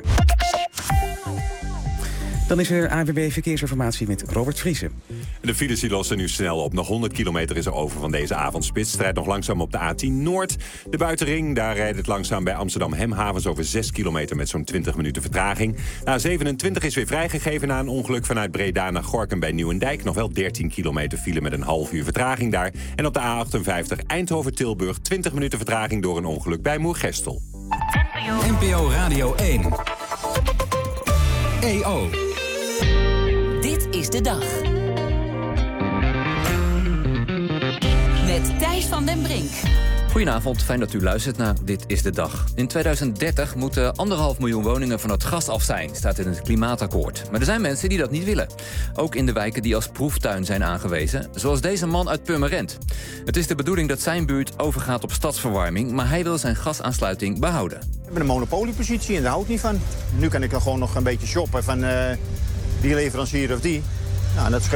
Dan is er ANWB Verkeersinformatie met Robert Vriezen. De files die lossen nu snel op. Nog 100 kilometer is er over van deze avondspits. Strijd nog langzaam op de A10 Noord. De buitenring, daar rijdt het langzaam bij Amsterdam Hemhavens over 6 kilometer met zo'n 20 minuten vertraging. De A27 is weer vrijgegeven na een ongeluk vanuit Breda naar Gorinchem bij Nieuwendijk. Nog wel 13 kilometer file met een half uur vertraging daar. En op de A58 Eindhoven-Tilburg 20 minuten vertraging door een ongeluk bij Moergestel. NPO Radio 1. EO. Dit is de dag. Met Thijs van den Brink. Goedenavond, fijn dat u luistert naar Dit is de Dag. In 2030 moeten 1,5 miljoen woningen van het gas af zijn, staat in het klimaatakkoord. Maar er zijn mensen die dat niet willen. Ook in de wijken die als proeftuin zijn aangewezen, zoals deze man uit Purmerend. Het is de bedoeling dat zijn buurt overgaat op stadsverwarming, maar hij wil zijn gasaansluiting behouden. We hebben een monopoliepositie en daar hou ik niet van. Nu kan ik dan gewoon nog een beetje shoppen van die leverancier of die. Nou, dat